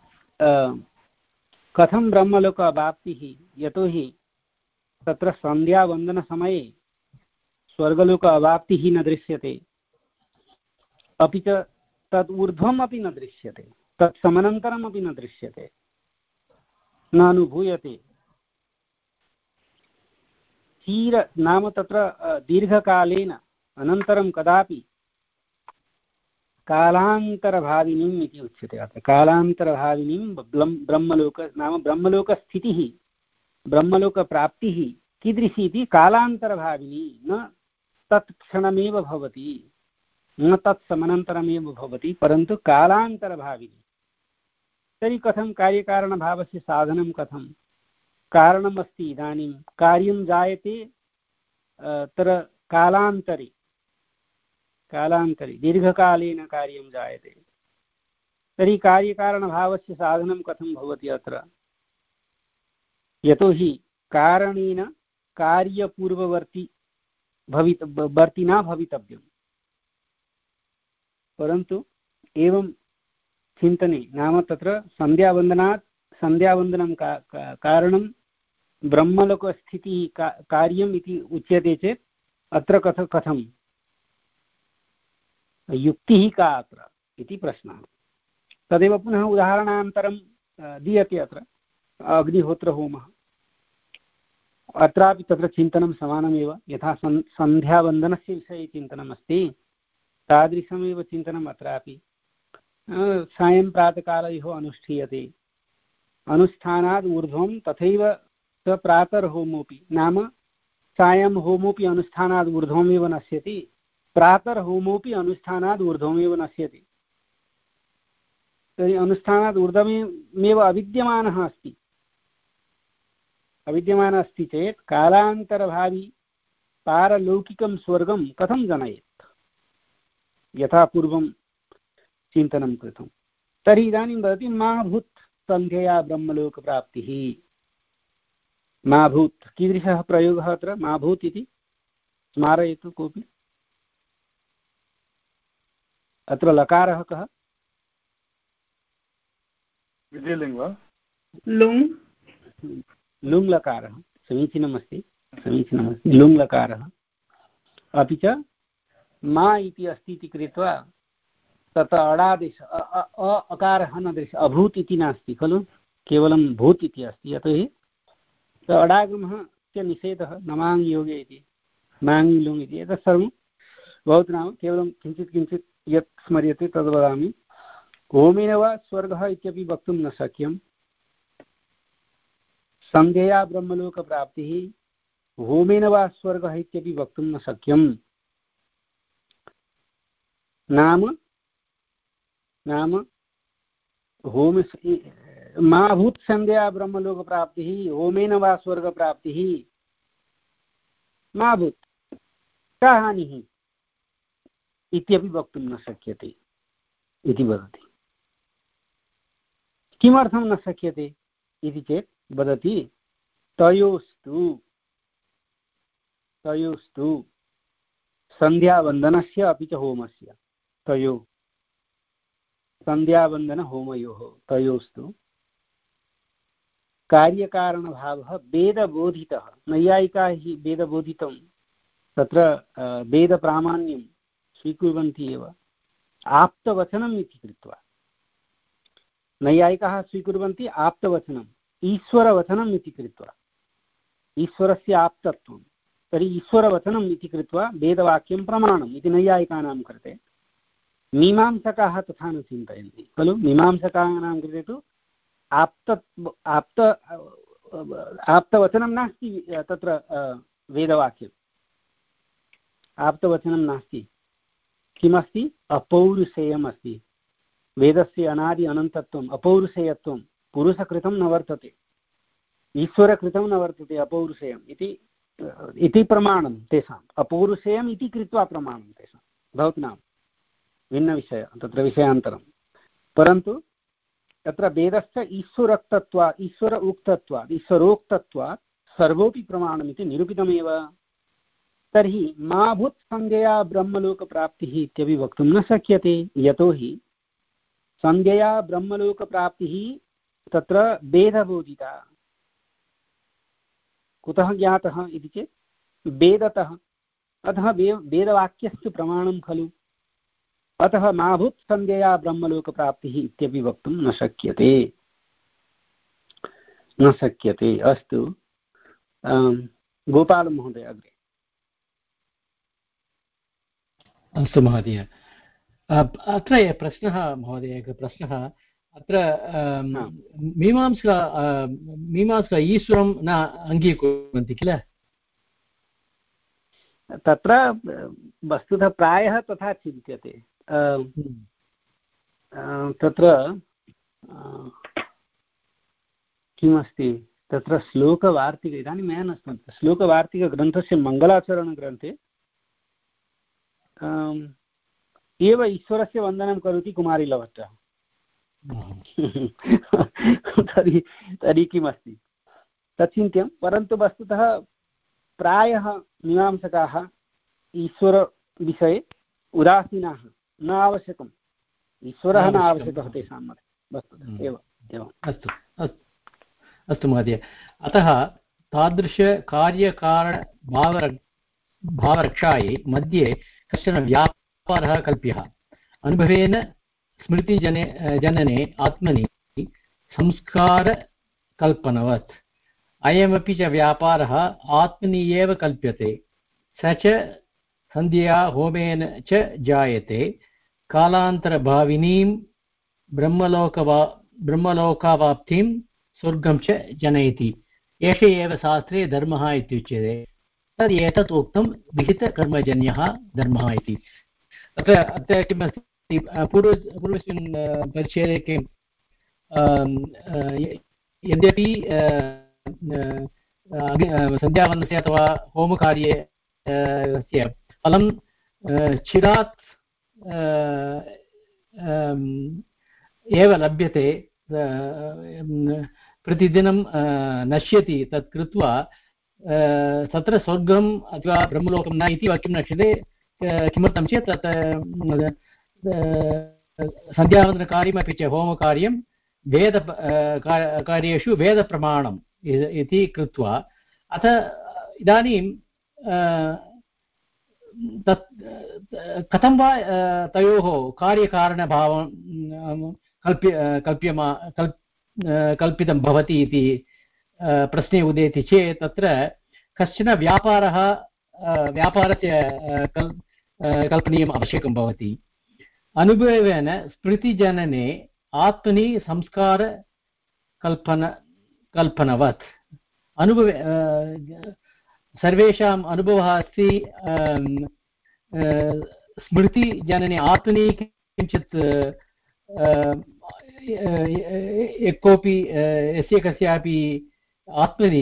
कथं ब्रह्मलोक अवाप्तिः? यतोहि तत्र सन्ध्यावन्दनसमये स्वर्गलोक अवाप्तिः न दृश्यते, अपि च तद् ऊर्ध्वम् अपि न दृश्यते, तत् समनन्तरम् अपि न दृश्यते, न अनुभूयते। चीर नाम तत्र दीर्घकालेन अनन्तरं कदापि कालान्तरभाविनीम् इति उच्यते। अत्र कालान्तरभाविनीं ब्रह्मलोक नाम ब्रह्मलोकस्थितिः ब्रह्मलोकप्राप्तिः कीदृशी इति कालान्तरभाविनी, न तत्क्षणमेव भवति, न तत्समनन्तरमेव भवति, परन्तु कालान्तरभाविनी। तर्हि कथं कार्यकारणभावस्य साधनं कथं? कारणमस्ति, इदानीं कार्यं जायते तत्र कालान्तरे कालान्तरे दीर्घकालेन कार्यं जायते। तर्हि कार्यकारणभावस्य साधनं कथं भवति अत्र? यतोहि कारणेन कार्यपूर्ववर्ती भवित वर्तिना भवितव्यम्। परन्तु एवं चिन्तने नाम तत्र सन्ध्यावन्दनात् सन्ध्यावन्दनं का, का, कारणं ब्रह्मलोकस्थितिः का, कार्यम् इति उच्यते चेत् अत्र कथ कथं युक्तिः का अत्र इति प्रश्नः। तदेव पुनः उदाहरणान्तरं दीयते अत्र अग्निहोत्रहोमः। अत्रापि तत्र चिन्तनं समानमेव, यथा सन् सन्ध्यावन्दनस्य विषये चिन्तनमस्ति तादृशमेव चिन्तनम् अत्रापि सायं प्रातःकालयोः अनुष्ठीयते अनुष्ठानात् ऊर्ध्वं तथैव स प्रातर्होमोऽपि नाम सायं होमोऽपि अनुष्ठानात् ऊर्ध्वमेव नश्यति प्रातर्होमोऽपि अनुष्ठानात् ऊर्ध्वमेव नश्यति तर्हि अनुष्ठानात् ऊर्ध्वमेव अविद्यमानः अस्ति अविद्यमानः अस्ति चेत् कालान्तरभावी पारलौकिकं स्वर्गं कथं जनयेत् यथा पूर्वं चिन्तनं कृतं तर्हि इदानीं वदति मा भूत् सन्ध्यया ब्रह्मलोकप्राप्तिः मा भूत् कीदृशः प्रयोगः अत्र मा भूत् इति स्मारयतु कोऽपि अत्र लकारः कः विधिलिङ्ग् वा लुङ् लुङ् लकारः समीचीनमस्ति समीचीनमस्ति लुङ् लकारः अपि च मा इति अस्ति इति कृत्वा तत्र अडादेश अ अकारः न दृश्यते अभूत् इति नास्ति खलु केवलं भूत् इति अस्ति यतोहि अडागमस्य निषेधः नमाङ् योगे इति माङ् लुङ् इति एतत् सर्वं भवतु नाम केवलं किञ्चित् किञ्चित् यत् स्मर्यते तद् वदामि होमेन वा स्वर्गः इत्यपि वक्तुं न शक्यं सन्ध्यया ब्रह्मलोकप्राप्तिः होमेन वा स्वर्गः इत्यपि वक्तुं न शक्यं नाम नाम होम मा भूत् सन्ध्यया ब्रह्मलोकप्राप्तिः होमेन वा स्वर्गप्राप्तिः मा भूत् का हानिः इत्यपि वक्तुं न शक्यते इति वदति किमर्थं न शक्यते इति चेत् वदति तयोस्तु तयोस्तु सन्ध्यावन्दनस्य अपि च होमस्य तयोः सन्ध्यावन्दन होमयोः तयोस्तु कार्यकारणभावः वेदबोधितः नैयायिकाः हि वेदबोधितं तत्र वेदप्रामाण्यं स्वीकुर्वन्ति एव आप्तवचनम् इति कृत्वा नैयायिकाः स्वीकुर्वन्ति आप्तवचनम् ईश्वरवचनम् इति कृत्वा ईश्वरस्य आप्तत्वं तर्हि ईश्वरवचनम् इति कृत्वा वेदवाक्यं प्रमाणम् इति नैयायिकानां कृते मीमांसकाः तथा न चिन्तयन्ति खलु मीमांसकानां कृते तु आप्त आप्त आप्तवचनं नास्ति तत्र वेदवाक्यम् आप्तवचनं नास्ति किमस्ति अपौरुषेयम् अस्ति वेदस्य अनादि अनन्तत्वम् अपौरुषेयत्वं पुरुषकृतं न वर्तते ईश्वरकृतं न वर्तते अपौरुषेयम् इति इति प्रमाणं तेषाम् अपौरुषेयम् इति कृत्वा प्रमाणं तेषां भवतु नाम भिन्नविषय तत्र विषयान्तरं परन्तु तत्र वेदस्य ईश्वरोक्तत्वात् ईश्वर उक्तत्वात् ईश्वरोक्तत्वात् सर्वोऽपि प्रमाणमिति निरूपितमेव तर्हि मा भूत् सन्ध्यया ब्रह्मलोकप्राप्तिः इत्यपि वक्तुं न शक्यते यतोहि सन्ध्यया ब्रह्मलोकप्राप्तिः तत्र वेदबोधिता कुतः ज्ञातः इति चेत् वेदतः अतः वेदवाक्यस्य प्रमाणं खलु अतः मा भूत् सन्ध्यया ब्रह्मलोकप्राप्तिः इत्यपि वक्तुं न शक्यते न शक्यते अस्तु गोपालमहोदय अग्रे अस्तु महोदय अत्र प्रश्नः महोदय एकः प्रश्नः अत्र मीमांसा मीमांसा ईश्वरं न अङ्गीकुर्वन्ति किल तत्र वस्तुतः प्रायः तथा चिन्त्यते तत्र किमस्ति तत्र श्लोकवार्तिक इदानीं मया न स्मर्यते श्लोकवार्तिकग्रन्थस्य मङ्गलाचरणग्रन्थे एव ईश्वरस्य वन्दनं करोति कुमारीलभट्टः तर्हि तर्हि किमस्ति तच्चिन्त्यं परन्तु वस्तुतः प्रायः मीमांसकाः ईश्वरविषये उदासीनाः न आवश्यकम् ईश्वरः न आवश्यकः तेषां मते वस्तुतः एव एवम् अस्तु अस्तु महोदय अतः तादृशकार्यकारणभावर भावरक्षायै मध्ये कश्चन व्यापारः कल्प्यः अनुभवेन स्मृतिजने जनने आत्मनि संस्कारकल्पनवत् अयमपि च व्यापारः आत्मनि एव कल्प्यते स च सन्ध्या होमेन च जायते कालान्तरभाविनीं ब्रह्मलोकवा ब्रह्मलोकावाप्तिं स्वर्गं च जनयति एष एव शास्त्रे धर्मः इत्युच्यते तद् एतत् उक्तं विहितकर्मजन्यः धर्मः इति। अत्र अत्र किमस्ति पूर्व पूर्वस्मिन् परिच्छेदे किं यद्यपि सन्ध्यावन्दनस्य अथवा होमकार्ये फलं चिरात् एव लभ्यते प्रतिदिनं नश्यति तत् कृत्वा तत्र स्वर्गम् अथवा ब्रह्मलोकं न इति वाक्यं न शक्यते। किमर्थं चेत् तत् सन्ध्यावन्दनकार्यमपि च होमकार्यं वेद कार्येषु वेदप्रमाणम् इति कृत्वा अथ इदानीं तत् कथं वा तयोः कार्यकारणभावं कल्प्य कल्प्यमा कल् कल्पितं भवति इति प्रश्ने उदेति चेत् तत्र कश्चन व्यापारः व्यापारस्य कल् कल्पनीयम् आवश्यकं भवति। अनुभवेन स्मृतिजनने आत्मनि संस्कारकल्पन कल्पनवत् अनुभवे सर्वेषाम् अनुभवः अस्ति स्मृतिजनने आत्मनि किञ्चित् यः कोऽपि यस्य कस्यापि आत्मनि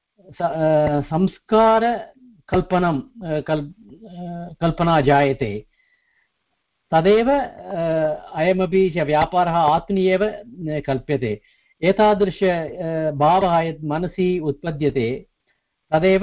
संस्कारकल्पनं कल् कल्पना जायते तदेव अयमपि च व्यापारः आत्मनि एव कल्प्यते। एतादृश भावः यत् मनसि उत्पद्यते तदेव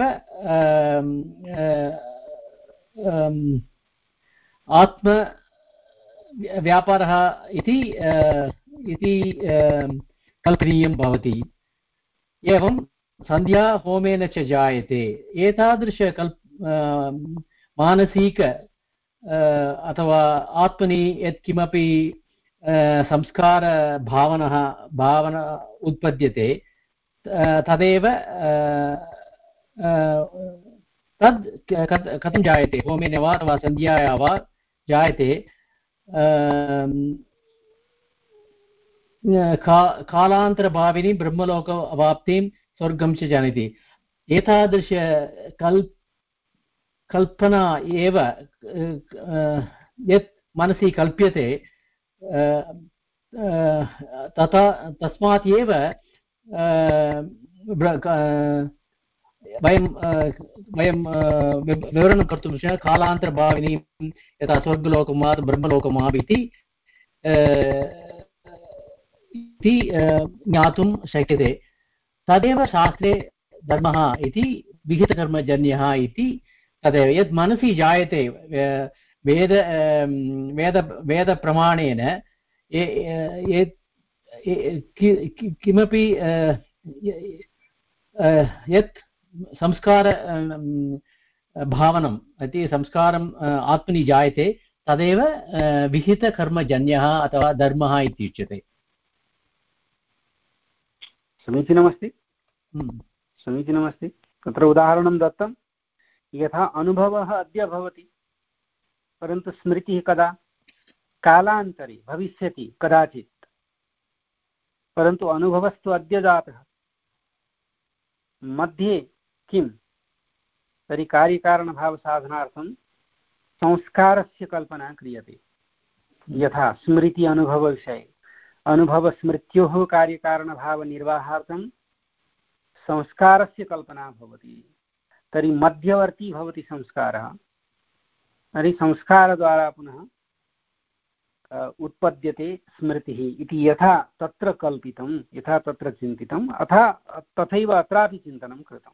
आत्म व्यापारः इति इति कल्पनीयं भवति। एवं सन्ध्या होमेन च जायते एतादृश कल्प मानसिक अथवा आत्मनि यत्किमपि संस्कारभावनः भावना उत्पद्यते तदेव तद् कथं जायते होमेन वा अथवा सन्ध्याया वा जायते का कालान्तरभाविनी ब्रह्मलोकवाप्तिं स्वर्गं च जनयति। एतादृश कल् कल्पना एव यत् मनसि कल्प्यते तथा तस्मात् एव वयं वयं विवरणं कर्तुं शक्नुमः कालान्तरभाविनी यथा स्वर्गलोकं वा ब्रह्मलोकं वा इति इति ज्ञातुं शक्यते। तदेव शास्त्रे धर्मः इति विहितकर्मजन्यः इति तदेव यत् मनसि जायते वेद वेद वेदप्रमाणेन किमपि यत् संस्कार भावनम् इति संस्कारम् आत्मनि जायते तदेव विहितकर्मजन्यः अथवा धर्मः इत्युच्यते। समीचीनमस्ति समीचीनमस्ति। तत्र उदाहरणं दत्तं यथा अनुभवः अद्य भवति परन्तु स्मृतिः कदा कालान्तरे भविष्यति कदाचित् परन्तु अनुभवस्तु अद्य जातः मध्ये किं तर्हि कार्यकारणभावसाधनार्थं संस्कारस्य कल्पना क्रियते। यथा स्मृति अनुभवविषये अनुभवस्मृत्योः कार्यकारणभावनिर्वाहार्थं संस्कारस्य कल्पना भवति। तर्हि मध्यवर्ती भवति संस्कारः। तर्हि संस्कारद्वारा पुनः उत्पद्यते स्मृतिः इति यथा तत्र कल्पितं यथा तत्र चिन्तितम् अथा तथैव अत्रापि चिन्तनं कृतं।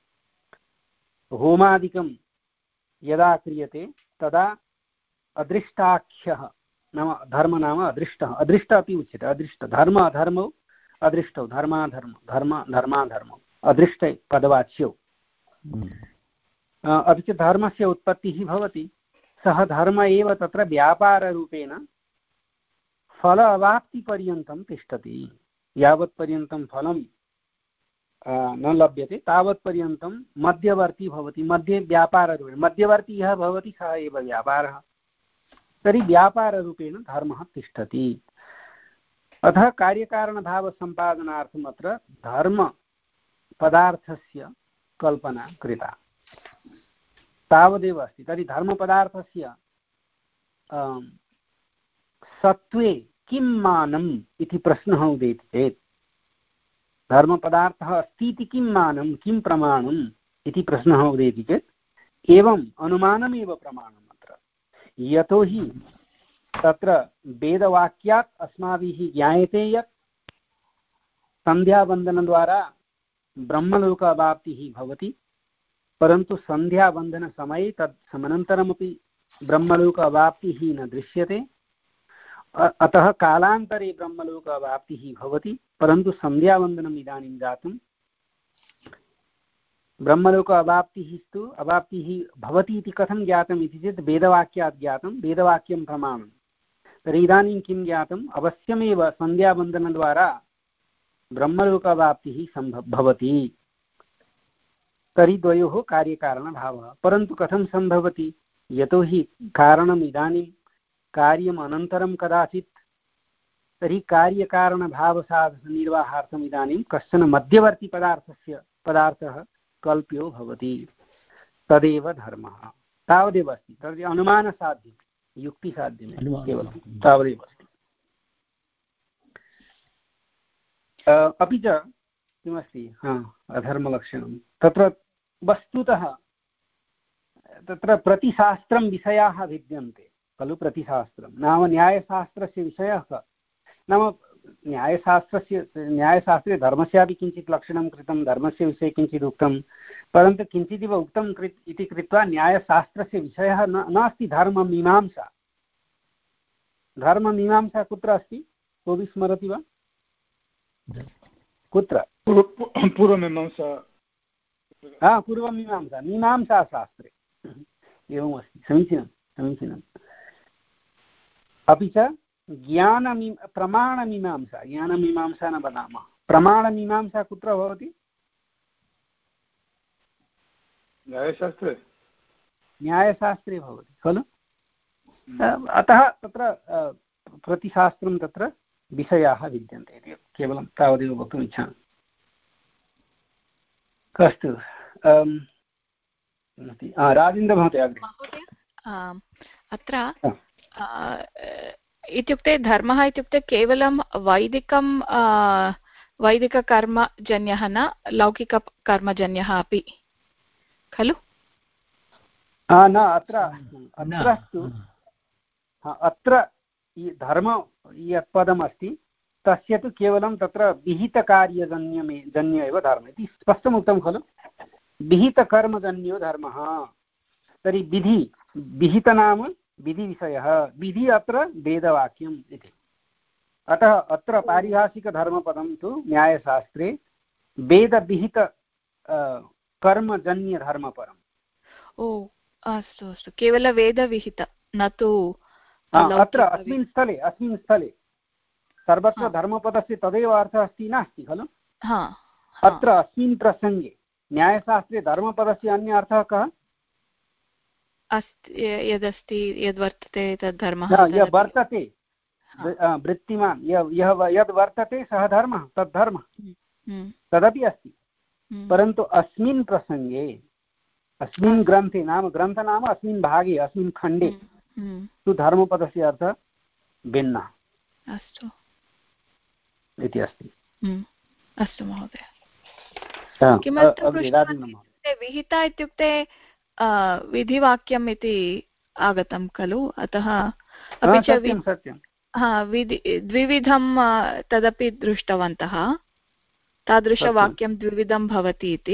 होमादिकं यदा क्रियते तदा अदृष्टाख्यः नाम धर्म नाम अदृष्टः अदृष्ट अपि उच्यते। अदृष्ट धर्म अधर्मौ अदृष्टौ धर्माधर्म धर्म धर्माधर्मौ अदृष्टे पदवाच्यौ। अपि च धर्मस्य उत्पत्तिः भवति सः धर्म एव तत्र व्यापाररूपेण फल अवाप्तिपर्यन्तं तिष्ठति। यावत्पर्यन्तं फलं न लभ्यते तावत्पर्यन्तं मध्यवर्ती भवति, मध्ये व्यापाररूपेण मध्यवर्ती यः भवति सः एव व्यापारः, तर्हि व्यापाररूपेण धर्मः तिष्ठति। अतः कार्यकारणभावसम्पादनार्थम् अत्र धर्मपदार्थस्य कल्पना कृता, तावदेव अस्ति। तर्हि धर्मपदार्थस्य सत्त्वे किं मानम् इति प्रश्नः उदेति चेत्, धर्मपदार्थः अस्ति इति किं मानं, किं प्रमाणम् इति प्रश्नः उदेति चेत् एवम् अनुमानमेव प्रमाणम् अत्र। यतोहि तत्र वेदवाक्यात् अस्माभिः ज्ञायते यत् सन्ध्यावन्दनद्वारा ब्रह्मलोक अवाप्तिः भवति, परन्तु सन्ध्यावन्दनसमये तत् समनन्तरमपि ब्रह्मलोक अवाप्तिः न दृश्यते। अतः कालान्तरे ब्रह्मलोक अवाप्तिः भवति, परन्तु सन्ध्यावन्दनम् इदानीं जातं। ब्रह्मलोक अवाप्तिः तु अवाप्तिः भवति इति कथं ज्ञातम् इति चेत् वेदवाक्यात् ज्ञातं, वेदवाक्यं प्रमाणं। तर्हि इदानीं किं ज्ञातम्, अवश्यमेव सन्ध्यावन्दनद्वारा ब्रह्मलोक अवाप्तिः सम्भव भवति। तर्हि द्वयोः कार्यकारणभावः, परन्तु कथं सम्भवति, यतोहि कारणम् इदानीं कार्यम् अनन्तरं कदाचित्, तर्हि कार्यकारणभावसाधननिर्वाहार्थम् इदानीं कश्चन मध्यवर्ती पदार्थस्य पदार्थः कल्प्यो भवति, तदेव धर्मः। तावदेव अस्ति, तर्हि अनुमानसाध्यं, युक्तिसाध्यं केवलं तावदेव अस्ति। अपि च किमस्ति, हा अधर्मलक्षणं तत्र वस्तुतः तत्र प्रतिशास्त्रं विषयाः भिद्यन्ते खलु। प्रतिशास्त्रं नाम न्यायशास्त्रस्य विषयः कः, नाम न्यायशास्त्रस्य न्यायशास्त्रे धर्मस्यापि किञ्चित् लक्षणं कृतं, धर्मस्य विषये किञ्चित् उक्तं, परन्तु किञ्चिदिव उक्तं कृ इति कृत्वा न्यायशास्त्रस्य विषयः न नास्ति धर्ममीमांसा। धर्ममीमांसा कुत्र अस्ति, कोऽपि स्मरति वा, कुत्र? पूर्वमीमांसा। हा पूर्वमीमांसा, मीमांसाशास्त्रे एवमस्ति। समीचीनं समीचीनम्। अपि च ज्ञानमी प्रमाणमीमांसा, ज्ञानमीमांसा न वदामः, प्रमाणमीमांसा कुत्र भवति? न्यायशास्त्रे न्यायशास्त्रे भवति खलु। अतः तत्र प्रतिशास्त्रं तत्र विषयाः विद्यन्ते इति केवलं तावदेव वक्तुम् इच्छामि। अस्तु, राजेन्द्रमहोदय अग्रे। अत्र इत्युक्ते धर्मः इत्युक्ते केवलं वैदिकं वैदिककर्मजन्यः न लौकिककर्मजन्यः अपि खलु? न अत्र अत्र अत्र धर्म यत् पदमस्ति तस्य तु केवलं तत्र विहितकार्यजन्यमे जन्य एव धर्मः इति स्पष्टमुक्तं खलु। विहितकर्मजन्यो धर्मः, तर्हि विधि, विहितनाम विधिविषयः, विधि अत्र वेदवाक्यम् इति। अतः अत्र पारिभाषिकधर्मपदं तु न्यायशास्त्रे वेदविहित कर्मजन्यधर्मपरम्। ओ अस्तु अस्तु, केवलं वेदविहित न तु अत्र अस्मिन् स्थले अस्मिन् स्थले सर्वत्र धर्मपदस्य तदेव अर्थः अस्ति नास्ति खलु। अत्र अस्मिन् प्रसङ्गे न्यायशास्त्रे धर्मपदस्य अन्य अर्थः कः? अस्ति यदस्ति यद्वर्तते तद् धर्मः। यः वर्तते वृत्तिमान् यः यद् वर्तते सः धर्मः, तद् धर्मः तदपि अस्ति। परन्तु अस्मिन् प्रसङ्गे अस्मिन् ग्रन्थे, नाम ग्रन्थ नाम अस्मिन् भागे अस्मिन् खण्डे तु धर्मपदस्य अर्थः भिन्नः अस्तु इति अस्ति। अस्तु महोदय। किमर्थं विहिता इत्युक्ते विधिवाक्यम् इति आगतं खलु, अतः अपि च सत्यं हा विधि द्विविधं तदपि दृष्टवन्तः, तादृशवाक्यं द्विविधं भवति इति।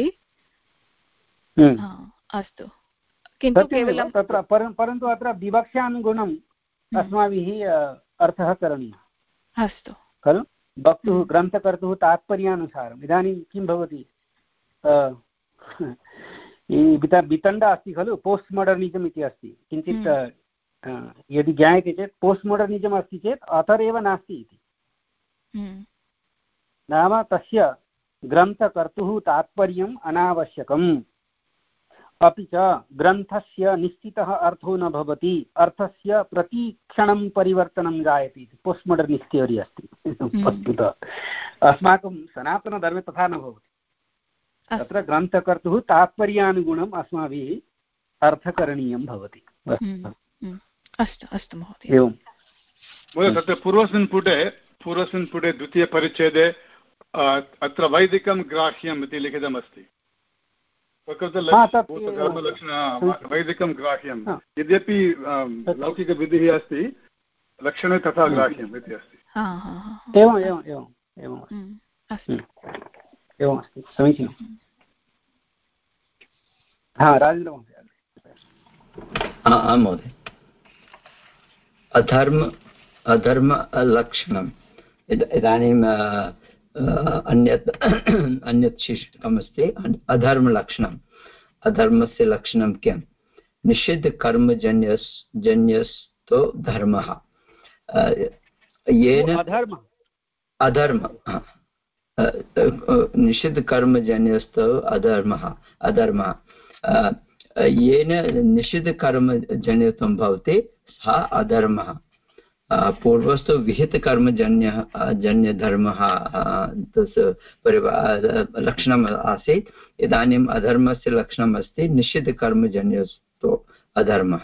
अस्तु, किन्तु केवलं तत्र परन्तु अत्र विवक्षानुगुणम् अस्माभिः अर्थः करणीयः अस्तु खलु। वक्तुः ग्रन्थकर्तुः तात्पर्यानुसारम्। इदानीं किं भवति, वितण्डा अस्ति खलु, पोस्ट् मोडर्निजम् इति अस्ति। किञ्चित् यदि ज्ञायते चेत् पोस्ट् मोडर्निजम् अस्ति चेत् अथर् एव नास्ति इति, नाम तस्य ग्रन्थकर्तुः तात्पर्यम् अनावश्यकम्। अपि च ग्रन्थस्य निश्चितः अर्थो न भवति, अर्थस्य प्रतिक्षणं परिवर्तनं जायते इति पोस्ट् मोडर्निस्ट् थियोरि अस्ति। वस्तुतः अस्माकं सनातनधर्मे तथा न भवति। तत्र ग्रन्थकर्तुः तात्पर्यानुगुणम् अस्माभिः अर्थकरणीयं भवति। अस्तु अस्तु महोदय। एवं महोदय, तत्र पूर्वस्मिन् पुटे पूर्वस्मिन् पुटे द्वितीयपरिच्छेदे अत्र वैदिकं ग्राह्यम् इति लिखितमस्ति। वैदिकं ग्राह्यं यद्यपि लौकिकविधिः अस्ति, लक्षणे तथा ग्राह्यम् इति अस्ति। एवम् एवम् एवम् एवम् एवम् अस्ति। समीचीनं। हा, राजेन्द्र महोदय। आम् महोदय। अधर्म अधर्म लक्षणम् इदानीम् अन्यत् अन्यत् शीर्षकमस्ति अधर्मलक्षणम्। अधर्मस्य लक्षणं किं? निषिद्धकर्मजन्यस् जन्यस्तो धर्मः येन अधर्म निषिद्धकर्मजन्यस्तो अधर्मः अधर्मः येन निषिद्धकर्मजन्यत्वं भवति सः अधर्मः। पूर्वस्तु विहितकर्मजन्यः जन्यधर्मः तस्य परिवार लक्षणम् आसीत्। इदानीम् अधर्मस्य लक्षणम् अस्ति निषिद्धकर्मजन्यस्तो अधर्मः।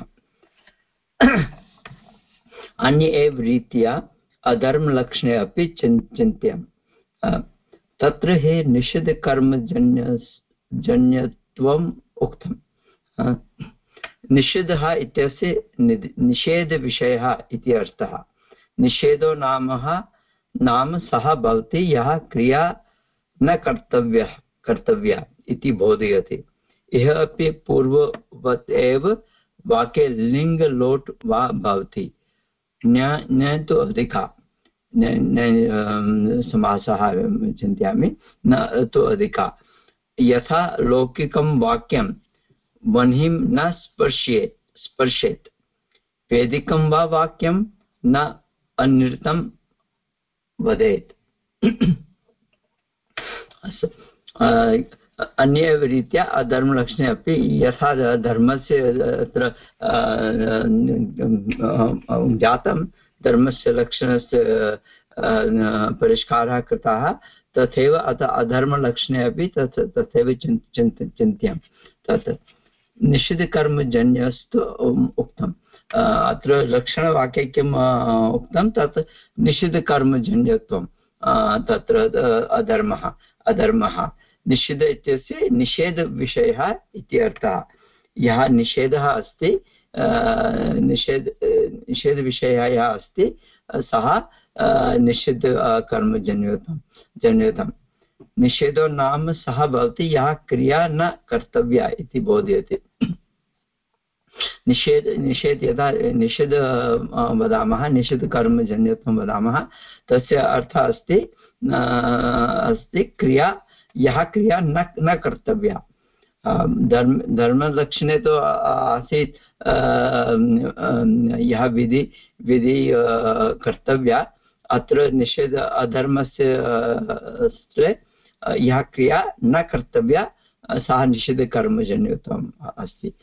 अन्य एव रीत्या अधर्मलक्षणे अपि चिन्त्यं। तत्र हि निषिद्धकर्मजन्य जन्यत्वम् उक्तम्। निषिद्धः इत्यस्य निषेधविषयः इति अर्थः। निषेधो नाम नाम सः भवति यः क्रिया न कर्तव्यः कर्तव्या इति बोधयति। यः अपि पूर्ववत् एव वाक्ये लिङ्गलोट् वा भवति। न तु अधिका समासः चिन्तयामि, न तु अधिका। यथा लौकिकं वाक्यं वह्निं न स्पर्शेत् स्पर्शेत् वैदिकं वा वाक्यं न अनृतं वदेत्। अन्य रीत्या अधर्मलक्षणे अपि यथा धर्मस्य अत्र ज्ञातं धर्मस्य लक्षणस्य परिष्कारः कृतः, तथैव अतः अधर्मलक्षणे अपि तत् तथैव चिन्त्यं। तत् निषिद्धकर्मजन्यस्तु उक्तम्। अत्र लक्षणवाक्ये किम् उक्तं? तत् निषिद्धकर्मजन्यत्वं तत्र अधर्मः अधर्मः निषिद्ध इत्यस्य निषेधविषयः इति अर्थः। यः निषेधः अस्ति निषेध निषेधविषयः यः अस्ति सः निषिद्धकर्मजन्यत्वं जन्यतं। निषेधो नाम सः भवति यः क्रिया न कर्तव्या इति बोधयति। निषेध निषेध यदा निषेध वदामः, निषिद्धकर्मजन्यत्वं वदामः, तस्य अर्थः अस्ति अस्ति क्रिया यः क्रिया न न कर्तव्या। धर्म धर्मलक्षणे तु आसीत् यः विधि विधि कर्तव्या। अत्र निषेध अधर्मस्य यः क्रिया न कर्तव्या सः निषिद्धकर्मजन्यत्वम् अस्ति।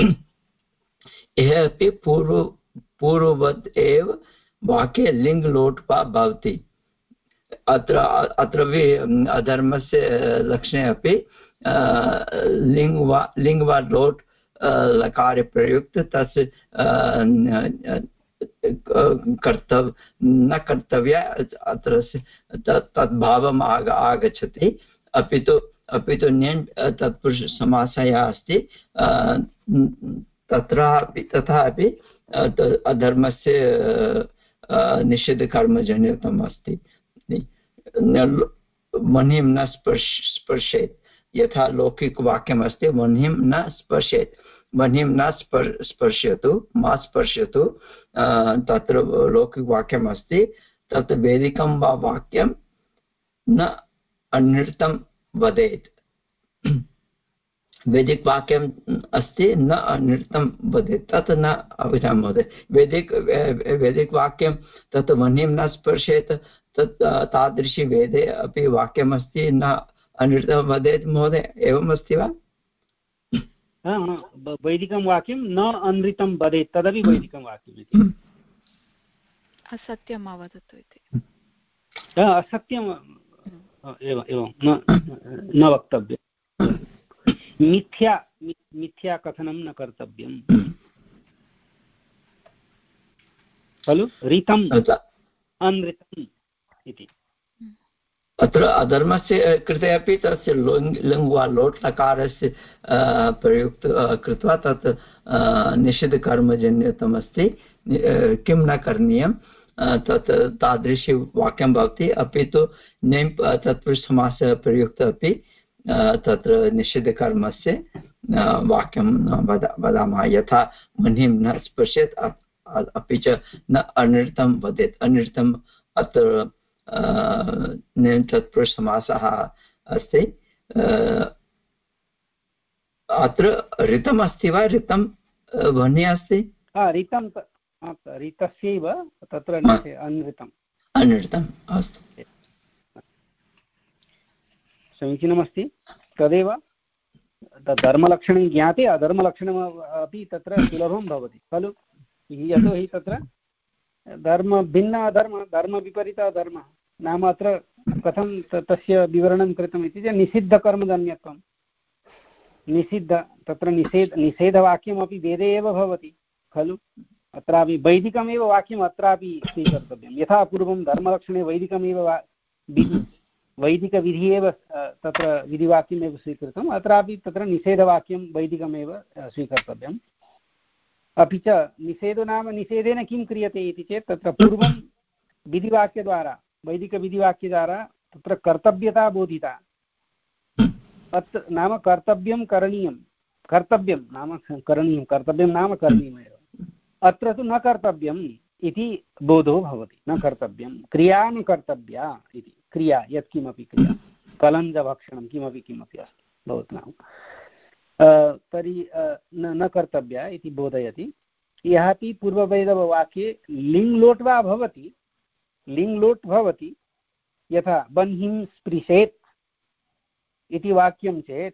यः अपि पूर्व पूर्ववत् एव वाक्ये लिङ्गलोट् वा भवति। अत्र अत्र अधर्मस्य लक्षणे अपि लिङ्ग् वा लिङ्ग् वा लोट् लकारे प्रयुक्त तस्य कर्तव्य न कर्तव्य अत्र तद्भावम् आग आगच्छति। अपि तु अपि तु ण्यन् तत्पुरुष समासः अस्ति तत्रापि तथापि अधर्मस्य निषिद्धकर्मजन्यत्वम् अस्ति। वह्निं न स्पर्श स्पर्शेत् यथा लौकिकवाक्यमस्ति वह्निं न स्पर्शेत् वह्निं न स्पर् स्पर्शतु मा स्पर्शतु। तत्र लौकिकवाक्यमस्ति तत् वैदिकं वा वाक्यं न अनृतं वदेत्। वैदिकवाक्यम् अस्ति न अनृतं वदेत्, तत् न अवधानं महोदय। वैदिक वैदिकवाक्यं तत् वह्निं न स्पर्शेत्, तत् तादृशी वेदे अपि वाक्यमस्ति न अनृतं वदेत् महोदय एवमस्ति वा? वैदिकं वाक्यं न अनृतं वदेत् तदपि वैदिकं वाक्यम् इति। असत्यम् अवदतु इति। असत्यम् एवं एवं न वक्तव्यं। मिथ्या मिथ्या कथनं न कर्तव्यम् खलु। ऋतम् अनृतम् इति। अत्र अधर्मस्य कृते अपि तस्य लङ् वा लोट् लकारस्य प्रयुक्त कृत्वा तत् निषिद्धकर्मजन्यतमस्ति। किं न करणीयं तत् तादृशी वाक्यं भवति। अपि तु नेम् तत्पुरुषसमासः प्रयुक्त अपि तत्र निषिद्धकर्मस्य वाक्यं वद वदामः। यथा मह्निं न स्पृशेत् अपि च न अनृतं वदेत्। अनृतम् अत्र तत्पुरुषसमासः अस्ति। अत्र ऋतम् अस्ति वा ऋतं वह्नि अस्ति? ऋतं ऋतस्यैव तत्र अनृतम् अनृतम् अस्तु समीचीनमस्ति। तदेव धर्मलक्षणं ज्ञाते अधर्मलक्षणम् अपि तत्र सुलभं भवति खलु। यतोहि तत्र धर्म भिन्न अधर्म धर्मविपरीत अधर्म नाम अत्र कथं तस्य विवरणं कृतम् इति चेत् निषिद्धकर्मजन्यत्वं। निषिद्ध तत्र निषेध निषेधवाक्यमपि वेदे एव भवति खलु। अत्रापि वैदिकमेव वाक्यम् अत्रापि स्वीकर्तव्यं। यथा पूर्वं धर्मलक्षणे वैदिकमेव विधि वैदिकविधिः एव तत्र विधिवाक्यमेव स्वीकृतम्। अत्रापि तत्र निषेधवाक्यं वैदिकमेव स्वीकर्तव्यम्। अपि च निषेधो नाम निषेधेन किं क्रियते इति चेत् तत्र पूर्वं विधिवाक्यद्वारा वैदिकविधिवाक्यद्वारा तत्र कर्तव्यता बोधिता। अत्र नाम कर्तव्यं करणीयं कर्तव्यं नाम करणीयं कर्तव्यं नाम करणीयमेव। अत्र तु न कर्तव्यम् इति बोधो भवति। न कर्तव्यं क्रिया न कर्तव्या इति। क्रिया यत्किमपि क्रिया कलञ्जभक्षणं किमपि किमपि अस्ति भवतु नाम तर्हि न कर्तव्या इति बोधयति। यः अपि पूर्ववैदववाक्ये लिङ् लोट् वा भवति लिङ् लोट् भवति यथा बह्निं स्पृशेत् इति वाक्यं चेत्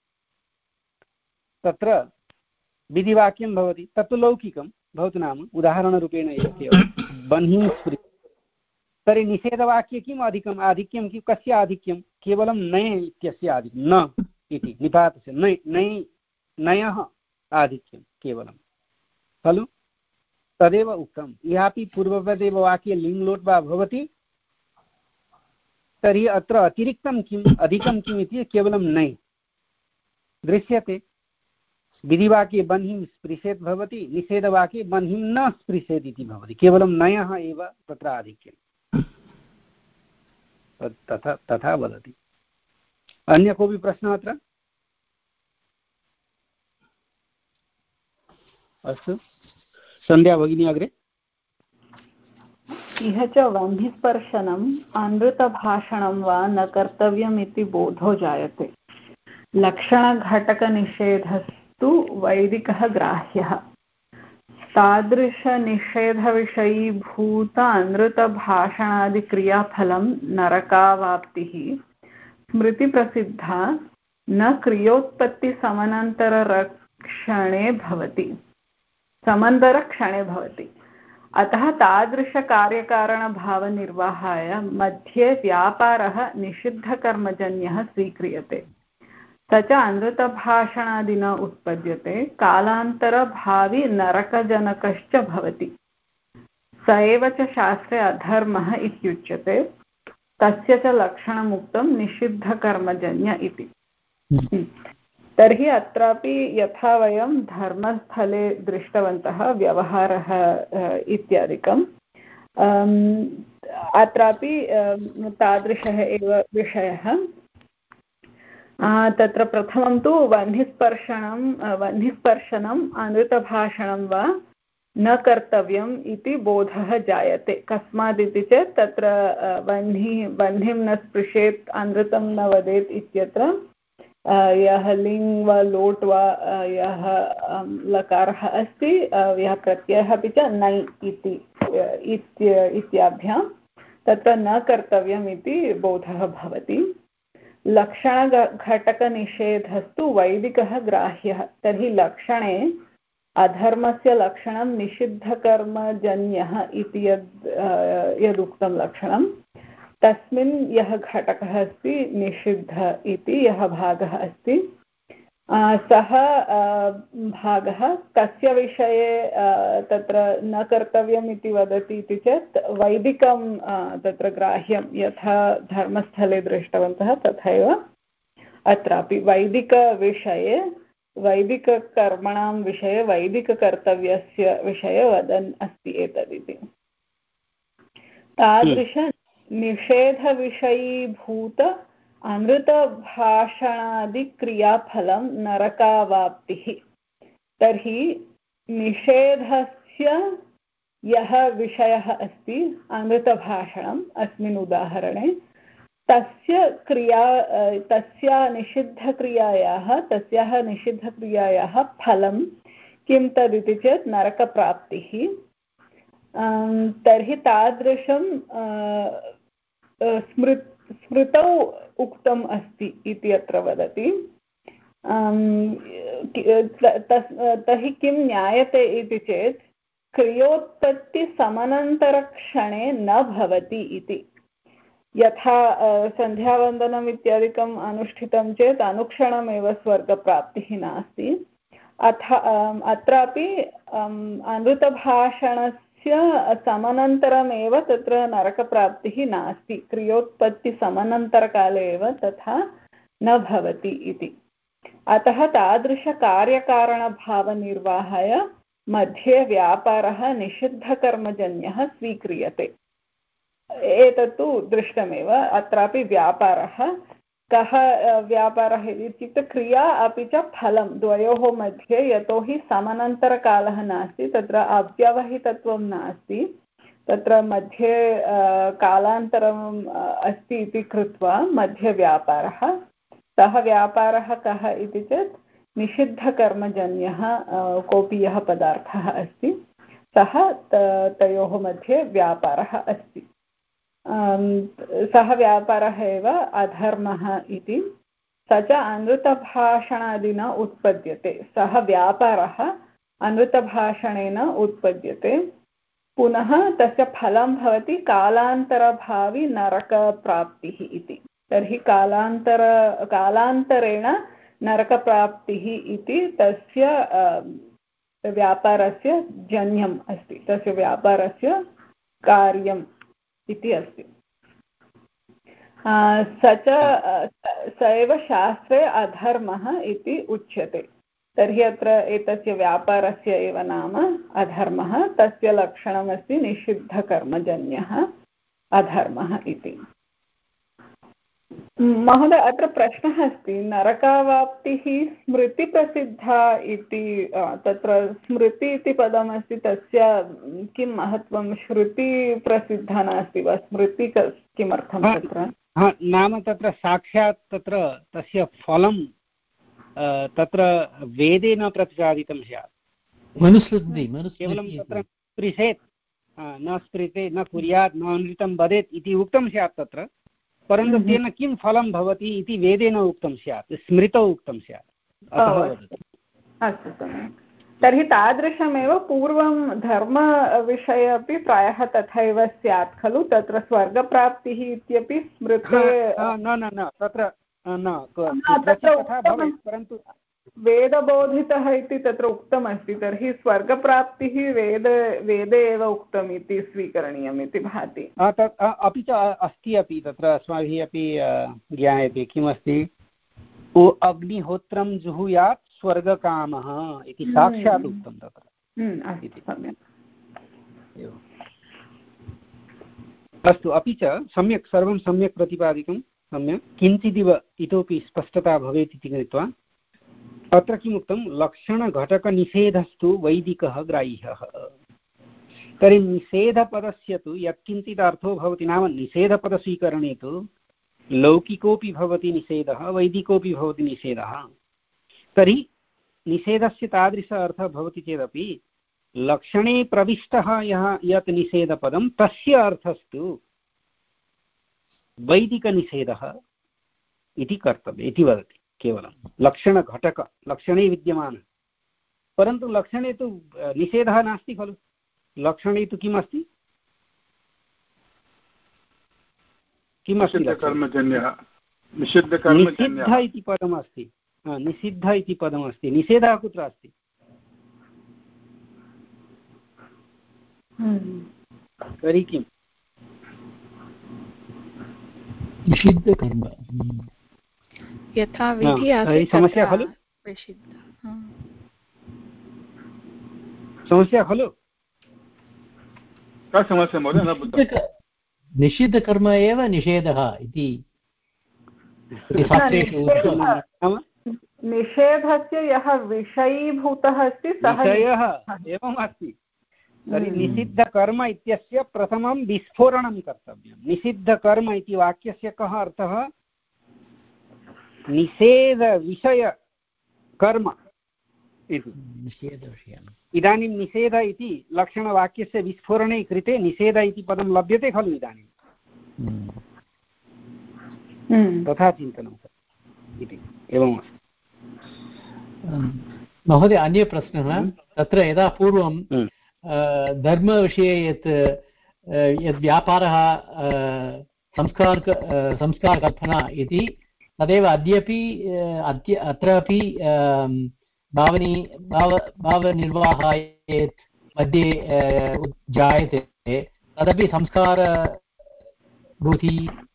तत्र विधिवाक्यं भवति। तत्तु लौकिकं भवतु नाम उदाहरणरूपेण एव केवलं बह्निं स्पृशेत्। तर्हि निषेधवाक्ये किम् अधिकम् आधिक्यं कि कस्य आधिक्यं? केवलं नय इत्यस्य आधिक्यं। न इति निपातस्य नय नय नयः आधिक्यं केवलं खलु। तदेव उक्तं। यहापि पूर्ववदेव वाक्ये लिङ् लोट् वा भवति तर्हि अत्र अतिरिक्तं किम् अधिकं किम् इति केवलं नय दृश्यते। विधिवाक्ये बह्निं स्पृशेत् भवति निषेधवाक्ये बह्निं न स्पृशेत् इति भवति। केवलं नयः एव तत्र आधिक्यं। तथा तथा वदति। अन्य कोऽपि प्रश्नः अत्र? अस्तु सन्ध्या भगिनी अग्रे। इह च वह्निस्पर्शनम् अनृतभाषणं वा न कर्तव्यम् इति बोधो जायते। लक्षणघटकनिषेधस्तु वैदिकः ग्राह्यः। तादृशनिषेधविषयीभूत अनृतभाषणादिक्रियाफलं नरकावाप्तिः स्मृतिप्रसिद्धा न क्रियोत्पत्तिसमनन्तरक्षणे भवति समन्तरक्षणे भवति। अतः तादृशकार्यकारणभावनिर्वाहाय मध्ये व्यापारः निषिद्धकर्मजन्यः स्वीक्रियते। स च अनृतभाषणादिना उत्पद्यते कालान्तरभावी नरकजनकश्च भवति। स एव च शास्त्रे अधर्मः इत्युच्यते। तस्य च लक्षणमुक्तं निषिद्धकर्मजन्य इति। तर्हि अत्रापि यथा वयं धर्मस्थले दृष्टवन्तः व्यवहारः इत्यादिकम् अत्रापि तादृशः एव विषयः। तत्र प्रथमं तु वह्निस्पर्शनं वह्निस्पर्शनम् अनृतभाषणं वा न कर्तव्यम् इति बोधः जायते। कस्मादिति चेत् तत्र वह्नि वह्निं न स्पृशेत् अनृतं न वदेत् इत्यत्र यः लिङ् वा लोट् वा यः लकारः अस्ति यः प्रत्ययः अपि च नै इति इत्याभ्यां तत्र न कर्तव्यम् इति बोधः भवति। लक्षणघटकनिषेधस्तु वैदिकः ग्राह्यः। तर्हि लक्षणे अधर्मस्य लक्षणं निषिद्धकर्मजन्यः इति यद् यदुक्तं लक्षणं तस्मिन् यः घटकः अस्ति निषिद्ध इति यः भागः अस्ति सः भागः कस्य विषये तत्र न कर्तव्यम् इति वदति इति चेत् वैदिकं तत्र ग्राह्यं यथा धर्मस्थले दृष्टवन्तः तथैव अत्रापि वैदिकविषये वैदिककर्मणां विषये वैदिककर्तव्यस्य विषये वदन् अस्ति एतदिति। तादृशनिषेधविषयीभूत अनृतभाषणादिक्रियाफलं नरकावाप्तिः। तर्हि निषेधस्य यः विषयः अस्ति अनृतभाषणम् अस्मिन् उदाहरणे तस्य क्रिया तस्या निषिद्धक्रियायाः तस्याः निषिद्धक्रियायाः फलं किं तदिति चेत् नरकप्राप्तिः। तर्हि तादृशं स्मृत् स्मृतौ उक्तम् अस्ति इति अत्र वदति। तर्हि किं ज्ञायते इति चेत् क्रियोत्पत्तिसमनन्तरक्षणे न भवति इति। यथा सन्ध्यावन्दनम् इत्यादिकम् अनुष्ठितं चेत् अनुक्षणमेव स्वर्गप्राप्तिः नास्ति, अथ अत्रापि अनृतभाषणस्य समनन्तरमेव तत्र नरकप्राप्तिः नास्ति, क्रियोत्पत्तिसमनन्तरकाले एव तथा न भवति इति। अतः तादृशकार्यकारणभावनिर्वाहाय मध्ये व्यापारः निषिद्धकर्मजन्यः स्वीक्रियते। एतत्तु दृष्टमेव। अत्रापि व्यापारः कः व्यापारः इत्युक्ते क्रिया अपि च फलं द्वयोः मध्ये यतोहि समानान्तरकालः नास्ति, तत्र अव्यवहितत्वं नास्ति, तत्र मध्ये कालान्तरम् अस्ति इति कृत्वा मध्ये व्यापारः। सः व्यापारः कः इति चेत् निषिद्धकर्मजन्यः कोऽपि यः पदार्थः अस्ति सः तयोः मध्ये व्यापारः अस्ति। सः व्यापारः एव अधर्मः इति। स च अनृतभाषणादिना उत्पद्यते। सः व्यापारः अनृतभाषणेन उत्पद्यते। पुनः तस्य फलं भवति कालान्तरभावी नरकप्राप्तिः इति। तर्हि कालान्तर कालान्तरेण नरकप्राप्तिः इति तस्य व्यापारस्य जन्यम् अस्ति, तस्य व्यापारस्य कार्यम् इति अस्ति। स च स एव शास्त्रे अधर्मः इति उच्यते। तर्हि अत्र एतस्य व्यापारस्य एव नाम अधर्मः, तस्य लक्षणमस्ति निषिद्धकर्मजन्यः अधर्मः इति। महोदय, अत्र प्रश्नः अस्ति, नरकावाप्तिः स्मृतिप्रसिद्धा इति, तत्र स्मृति इति पदमस्ति, तस्य किं महत्त्वं? श्रुतिप्रसिद्धा नास्ति वा? स्मृति किमर्थं तत्र? नाम तत्र साक्षात् तत्र तस्य फलं तत्र वेदे न प्रतिपादितं स्यात्। मनुस्मृति केवलं तत्र स्पृशेत् न स्पृते न कुर्यात् न अनृतं वदेत् इति उक्तं स्यात् तत्र, परन्तु तेन किं फलं भवति इति वेदेन उक्तं स्यात्, स्मृतौ उक्तं स्यात्। अस्तु, सम्यक्। तर्हि तादृशमेव पूर्वं धर्मविषये अपि प्रायः तथैव स्यात् खलु? तत्र स्वर्गप्राप्तिः इत्यपि स्मृते न न न तत्र न परन्तु वेदबोधितः इति तत्र उक्तमस्ति। तर्हि स्वर्गप्राप्तिः वेद वेदे एव उक्तम् इति स्वीकरणीयम् इति भाति। अपि च अस्ति अपि तत्र अस्माभिः अपि ज्ञायते किमस्ति, ओ अग्निहोत्रं जुहुयात् स्वर्गकामः इति साक्षात् उक्तं तत्र। अस्तु, अपि च सम्यक् सर्वं सम्यक् प्रतिपादितं, सम्यक्। किञ्चिदिव इतोपि स्पष्टता भवेत् इति कृत्वा अत्र किमुक्तं, लक्षणघटकनिषेधस्तु वैदिकः ग्राह्यः। तर्हि निषेधपदस्य तु यत्किञ्चित् अर्थो भवति, नाम निषेधपदस्वीकरणे तु लौकिकोऽपि भवति निषेधः, वैदिकोऽपि भवति निषेधः। तर्हि निषेधस्य तादृश अर्थः भवति चेदपि लक्षणे प्रविष्टः यः यत् निषेधपदं तस्य अर्थस्तु वैदिकनिषेधः इति कर्तव्यम् इति वदति केवलं लक्षणघटक लक्षणे विद्यमानः परन्तु लक्षणे तु निषेधः नास्ति खलु लक्षणे तु किम् अस्ति किमस्ति निषिद्ध इति पदमस्ति निषिद्ध इति पदमस्ति निषेधः कुत्र अस्ति तर्हि किम् निषिद्धकर्म यथा विधि आसीत् समस्या खलु समस्या खलु का समस्या महोदय न बुद्धं निषिद्धकर्म एव निषेधः इति निषेधस्य यः विषयीभूतः अस्ति सः एवम् अस्ति तर्हि निषिद्धकर्म इत्यस्य प्रथमं विस्फोरणं कर्तव्यं निषिद्धकर्म इति वाक्यस्य कः अर्थः निषेधविषयकर्म इति निषेधविषयम् इदानीं निषेध इति लक्षणवाक्यस्य विस्फोरणे कृते निषेध इति पदं लभ्यते खलु इदानीं तथा चिन्तनं इति एवमस्ति महोदय अन्य प्रश्नः तत्र यदा पूर्वं धर्मविषये यत् यद् व्यापारः संस्कार संस्कारकल्पना इति तदेव अद्यपि अद्य अत्रापि भावनी भाव भावनिर्वाहाय मध्ये जायते तदपि संस्कारभूति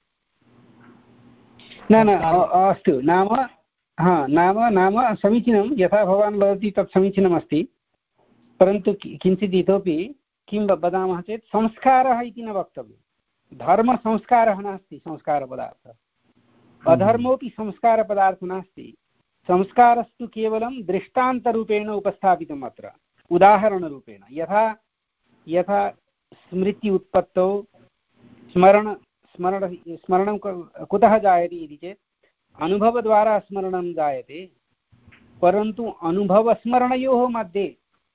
न न अस्तु नाम हा नाम नाम समीचीनं यथा भवान् वदति तत् समीचीनमस्ति परन्तु किञ्चित् इतोपि किं वदामः चेत् संस्कारः इति न वक्तव्यं धर्मसंस्कारः नास्ति संस्कारपदार्थः अधर्मोऽपि संस्कारपदार्थः नास्ति संस्कारस्तु केवलं दृष्टान्तरूपेण उपस्थापितम् अत्र उदाहरणरूपेण यथा यथा स्मृति उत्पत्तौ स्मरण स्मरण स्मरणं कुतः जायते इति चेत् अनुभवद्वारा स्मरणं जायते परन्तु अनुभवस्मरणयोः मध्ये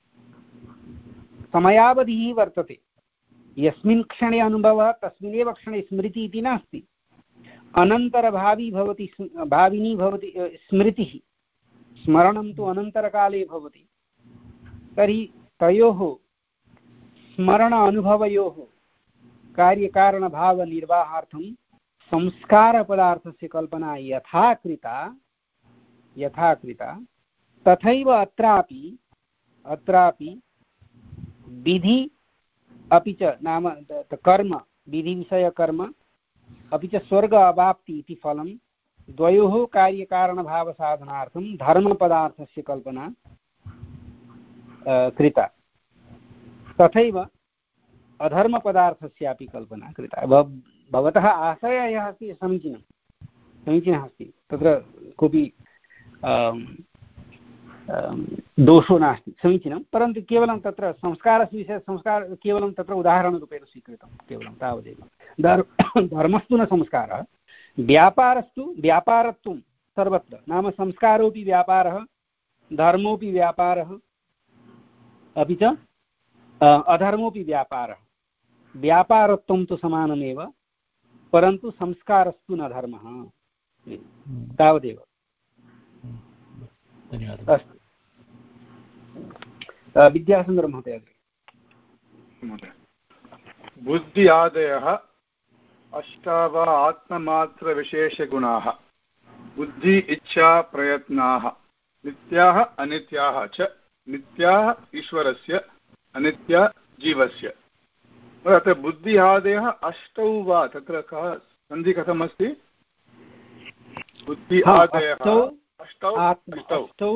समयावधिः वर्तते यस्मिन् क्षणे अनुभवः तस्मिन्नेव क्षणे स्मृतिः इति नास्ति अनन्तरभावी भवति भाविनी भवति स्मृतिः स्मरणं तु अनन्तरकाले भवति तर्हि तयोः स्मरण अनुभवयोः कार्यकारणभावनिर्वाहार्थं संस्कारपदार्थस्य कल्पना यथा कृता यथा कृता तथैव अत्रापि अत्रापि विधि अपि च नाम कर्म विधिविषयकर्म अपि च स्वर्ग अवाप्ति इति फलं द्वयोः कार्यकारणभावसाधनार्थं धर्मपदार्थस्य कल्पना कृता तथैव अधर्मपदार्थस्यापि कल्पना कृता भवतः आशयः यः अस्ति समीचीनं समीचीनः अस्ति तत्र कोऽपि दोषो नास्ति समीचीनं परन्तु केवलं तत्र संस्कारस्य विषये संस्कार केवलं तत्र उदाहरणरूपेण स्वीकृतं केवलं तावदेव धर्मस्तु न संस्कारः व्यापारस्तु व्यापारत्वं सर्वत्र नाम संस्कारोऽपि व्यापारः धर्मोऽपि व्यापारः अपि च अधर्मोऽपि व्यापारः व्यापारत्वं तु समानमेव परन्तु संस्कारस्तु न धर्मः तावदेव अस्तु विद्यासुन्दर महोदय बुद्धि आदयः अष्टाव आत्ममात्रविशेषगुणाः बुद्धि इच्छा प्रयत्नाः नित्याः अनित्याः च नित्याः ईश्वरस्य अनित्या जीवस्य अत्र बुद्धि आदयः अष्टौ वा तत्र कः सन्धि कथमस्ति बुद्धि आदयः अष्टौ अष्टौ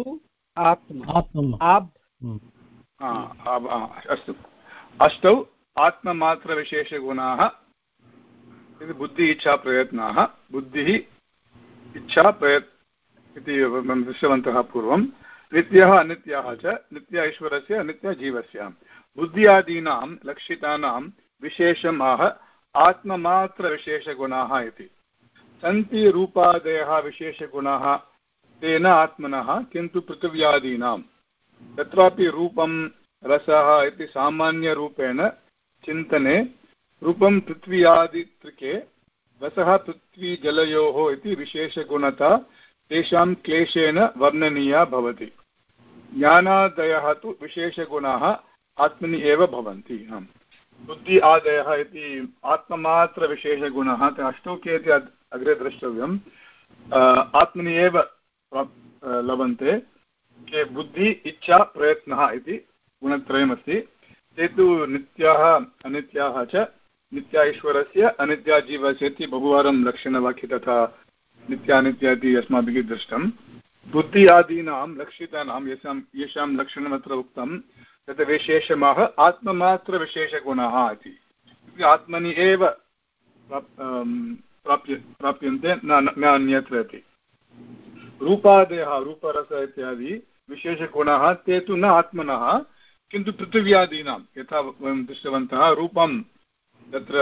अस्तु अष्टौ आत्ममात्रविशेषगुणाः इति बुद्धि इच्छा प्रयत्नाः बुद्धिः इच्छा प्रयत् इति दृष्टवन्तः पूर्वं नित्यः अनित्याः च नित्य ईश्वरस्य अनित्य जीवस्य बुद्ध्यादीनां लक्षितानां विशेषम् आह आत्ममात्रविशेषगुणाः इति सन्ति रूपादयः विशेषगुणाः तेन आत्मनः किन्तु पृथिव्यादीनां तत्रापि रूपं रसः इति सामान्यरूपेण चिन्तने रूपं पृथ्व्यादित्रिके रसः पृथ्वी जलयोः इति विशेषगुणता तेषां क्लेशेन वर्णनीया भवति। ज्ञानादयः तु विशेषगुणाः आत्मनि एव भवन्ति। बुद्धि आदयः इति आत्ममात्रविशेषगुणः अष्टौके इति अग्रे द्रष्टव्यम्। आत्मनि एव लभन्ते। के बुद्धि इच्छा प्रयत्नः इति गुणत्रयमस्ति। ते तु नित्याः अनित्याः च। नित्या ईश्वरस्य अनित्या जीवस्य इति बहुवारं लक्षणवाक्ये तथा नित्यानित्या इति अस्माभिः दृष्टं। बुद्धि आदीनां लक्षितानां येषां येषां लक्षणमत्र उक्तं तत् विशेषमाह आत्ममात्रविशेषगुणाः इति। आत्मनि एव प्राप्य प्राप्यन्ते न अन्यत्र इति। रूपादयः रूपरस इत्यादि विशेषगुणाः ते तु न आत्मनः किन्तु पृथिव्यादीनां यथा वयं दृष्टवन्तः रूपं तत्र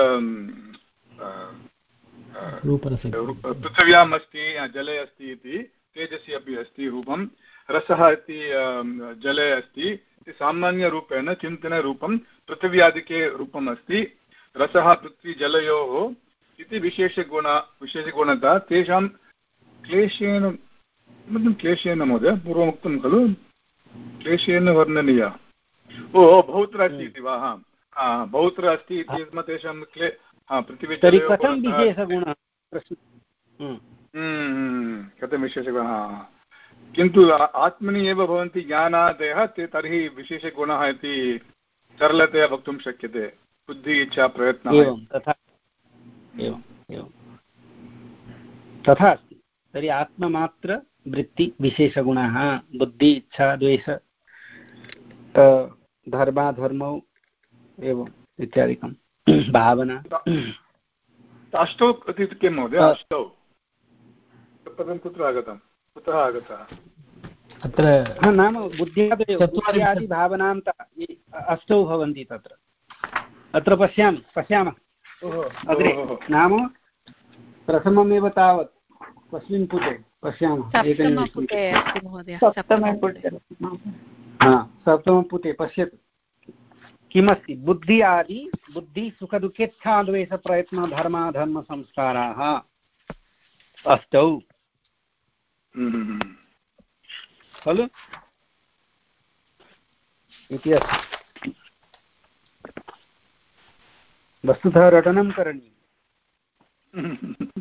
पृथिव्याम् अस्ति जले अस्ति इति तेजसि अपि अस्ति रूपं। रसः इति जले अस्ति इति सामान्यरूपेण चिन्तनरूपं पृथिव्यादिके रूपम् अस्ति। रसः पृथ्वी जलयोः इति विशेषगुण विशेषगुणता तेषां क्लेशेन क्लेशेन महोदय पूर्वमुक्तं खलु क्लेशेन वर्णनीया। ओ बहुत्र अस्ति इति वा? हा बहुत्र अस्ति इति तेषां क्ले पृथिवी कथं विशेषगुणः किन्तु आत्मनि एव भवन्ति ज्ञानादयः ते तर्हि विशेषगुणः इति सरलतया वक्तुं शक्यते। बुद्धि इच्छा प्रयत्नः तथा तथा अस्ति। तर्हि आत्ममात्र वृत्ति विशेषगुणाः बुद्धि इच्छा द्वेष धर्माधर्मौ एवम् इत्यादिकं भावना। अष्टौ इति किं महोदय? अष्टौ पदं कुत्र आगतं कुतः आगतः? अत्र नाम बुद्ध्यादि भावनान्त अष्टौ भवन्ति तत्र। अत्र पश्यामि पश्यामः अग्रे नाम प्रथममेव तावत् कस्मिन् पुटे पश्यामः? सप्तमपुटे पश्यतु किमस्ति। बुद्धि आदि बुद्धि सुखदुःखेच्छाद्वेषप्रयत्न धर्माधर्मसंस्काराः अष्टौ खलु इति अस्ति। वस्तुतः रटनं करणीयम्।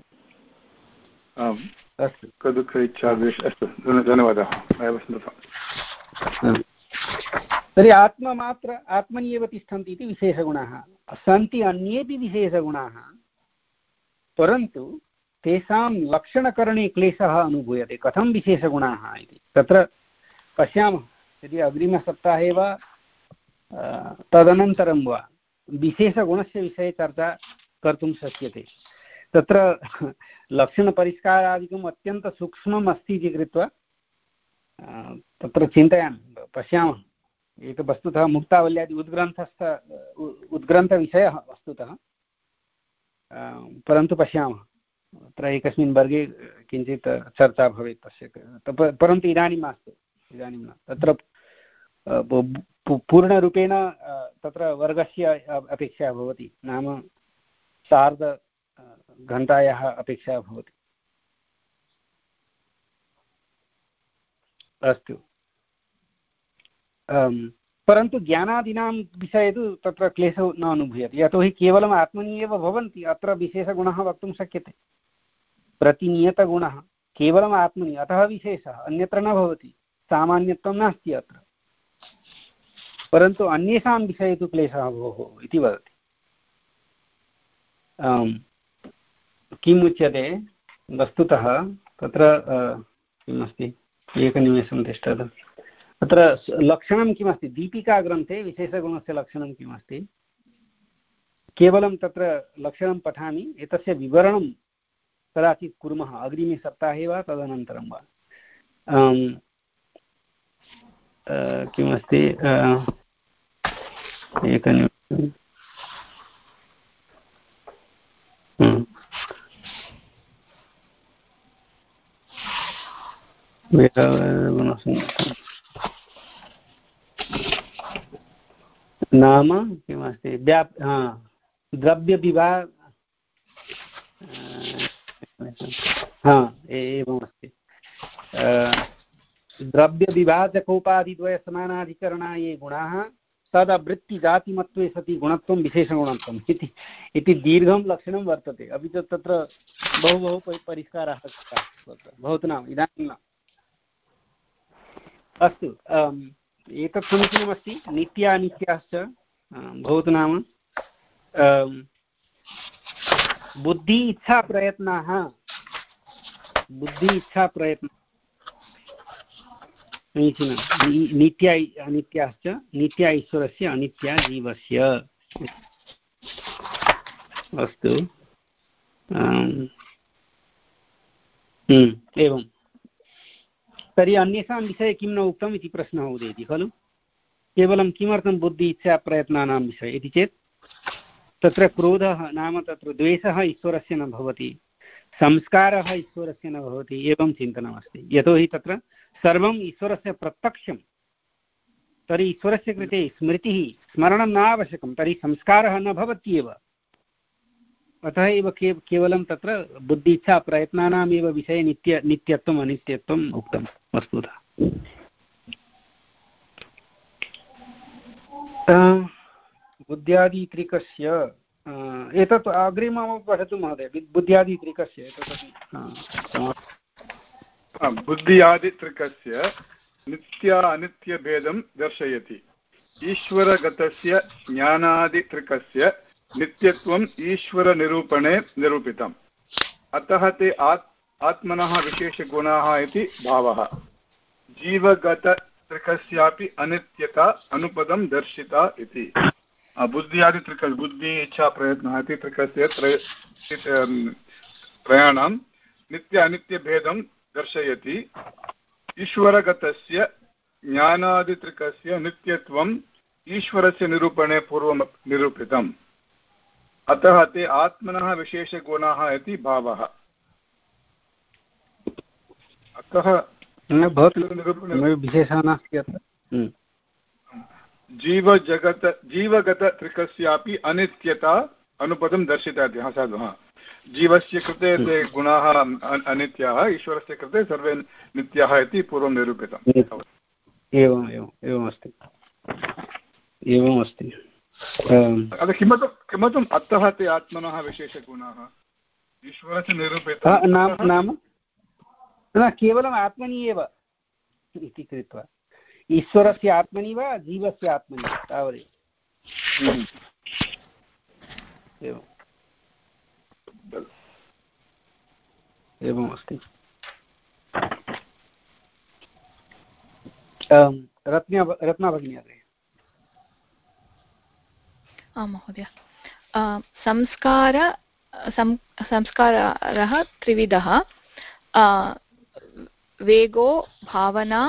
अस्तु सुखदुःख इच्छा द्वेष। अस्तु धन्यवादः। तर्हि आत्ममात्र आत्मनि एव तिष्ठन्ति इति विशेषगुणाः सन्ति। अन्येपि विशेषगुणाः परन्तु तेषां लक्षणकरणे क्लेशः अनुभूयते। कथं विशेषगुणाः इति तत्र पश्यामः। यदि अग्रिमसप्ताहे वा तदनन्तरं वा विशेषगुणस्य विषये चर्चा कर्तुं शक्यते। तत्र लक्षणपरिष्कारादिकम् अत्यन्तसूक्ष्मम् अस्ति इति कृत्वा तत्र चिन्तयामि पश्यामः। एक वस्तुतः मुक्तावल्यादि उद्ग्रन्थस्थ उद्ग्रन्थविषयः वस्तुतः परन्तु पश्यामः अत्र एकस्मिन् वर्गे किञ्चित् चर्चा भवेत् तस्य। परन्तु इदानीं मास्तु इदानीं न। तत्र पूर्णरूपेण तत्र वर्गस्य अपेक्षा भवति नाम सार्धघण्टायाः अपेक्षा भवति। अस्तु परन्तु ज्ञानादीनां विषये तु तत्र क्लेशो न अनुभूयते। यतोहि केवलम् आत्मनि एव भवन्ति। अत्र विशेषगुणः वक्तुं शक्यते। प्रतिनियतगुणः केवलम् आत्मनि अतः विशेषः अन्यत्र न भवति। सामान्यत्वं नास्ति अत्र। परन्तु अन्येषां विषये तु क्लेशः भोः इति वदति। किम् उच्यते वस्तुतः तत्र किमस्ति एकनिमेषं तिष्ठतु। अत्र लक्षणं किमस्ति दीपिकाग्रन्थे विशेषगुणस्य लक्षणं किमस्ति? केवलं तत्र लक्षणं पठामि एतस्य विवरणं कदाचित् कुर्मः अग्रिमे सप्ताहे वा तदनन्तरं वा। किमस्ति एकनिमेषम् नाम किमस्ति व्याप् द्रव्यविभाग हा एवमस्ति। द्रव्यविभाजकोपाधिद्वयसमानाधिकरणा ये गुणाः तदवृत्तिजातिमत्वे सति गुणत्वं विशेषगुणत्वम् इति इति दीर्घं लक्षणं वर्तते। अपि च तत्र बहु बहु परिष्कारः भवतु नाम इदानीं न। अस्तु, एतत् समीचीनमस्ति। नित्यानित्याश्च भवतु नाम बुद्धि इच्छा प्रयत्नाः बुद्धि इच्छा प्रयत्न समीचीनं। नित्या अनित्याश्च नित्या ईश्वरस्य अनित्या जीवस्य। अस्तु, एवं तर्हि अन्येषां विषये किं न उक्तम् इति प्रश्नः उदेति खलु। केवलं किमर्थं बुद्धि इच्छा प्रयत्नानां विषये इति चेत् तत्र क्रोधः नाम तत्र द्वेषः ईश्वरस्य न भवति, संस्कारः ईश्वरस्य न भवति, एवं चिन्तनमस्ति। यतोहि तत्र सर्वम् ईश्वरस्य प्रत्यक्षं। तर्हि ईश्वरस्य कृते स्मृतिः स्मरणं न आवश्यकं, तर्हि संस्कारः न भवत्येव। अतः एव के केवलं तत्र बुद्धि इच्छा प्रयत्नानाम् एव विषये नित्य नित्यत्वम् अनित्यत्वम् उक्तम् वस्तुतः। बुद्ध्यादित्रिकस्य एतत् अग्रिमं पठतु महोदय। बुद्ध्यादित्रिकस्य एतत् बुद्ध्यादित्रिकस्य नित्य अनित्यभेदं दर्शयति। ईश्वरगतस्य ज्ञानादित्रिकस्य नित्यत्वम् ईश्वरनिरूपणे निरूपितम्। अतः ते आत् आत्मनः विशेषगुणाः इति भावः। जीवगतत्रिकस्यापि अनित्यता अनुपदं दर्शिता इति। बुद्ध्यादित्रिक बुद्धि इच्छा प्रयत्नः इति त्रिकस्य त्रयाणां नित्य अनित्यभेदं दर्शयति। ईश्वरगतस्य ज्ञानादित्रिकस्य नित्यत्वम् ईश्वरस्य निरूपणे पूर्वं निरूपितम्। अतः ते आत्मनः विशेषगुणाः इति भावः। अतः विशेषः नास्ति अत्र। जीवजगत जीवगतत्रिकस्यापि अनित्यता अनुपदं दर्शिताति। हा साधु। हा, जीवस्य कृते ते गुणाः अनित्याः, ईश्वरस्य कृते सर्वे नित्याः इति पूर्वं निरूपितम्। एवम् एवम् एवमस्ति एवमस्ति अतः किमर्थं किमर्थम् अतः ते आत्मनः विशेषगुणाः ईश्वरस्य निरूपितः नाम नाम न केवलम् आत्मनि एव इति कृत्वा ईश्वरस्य आत्मनि वा जीवस्य आत्मनि तावदेव। एवम् एवमस्ति। रत्ना रत्ना भगिनी अग्रे। आं महोदय। संस्कार संस्कारः त्रिविधः। वेगो भावना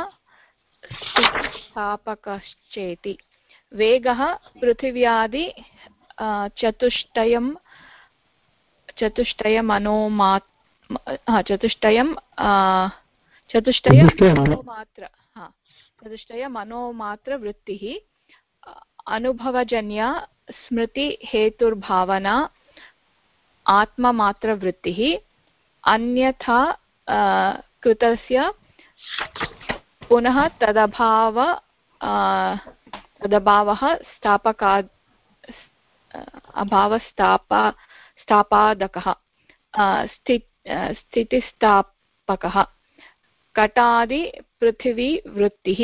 स्थापकश्चेति। वेगः पृथिव्यादि चतुष्टयं चतुष्टयमनोमा चतुष्टयं चतुष्टय मनोमात्र चतुष्टय मनोमात्रवृत्तिः। अनुभवजन्या स्मृतिहेतुर्भावना आत्ममात्रवृत्तिः। अन्यथा कृतस्य पुनः तदभाव तदभावः स्थापका अभावस्थापा स्थापादकः स्थित स्थितिस्थापकः। कटादि पृथिवी वृत्तिः।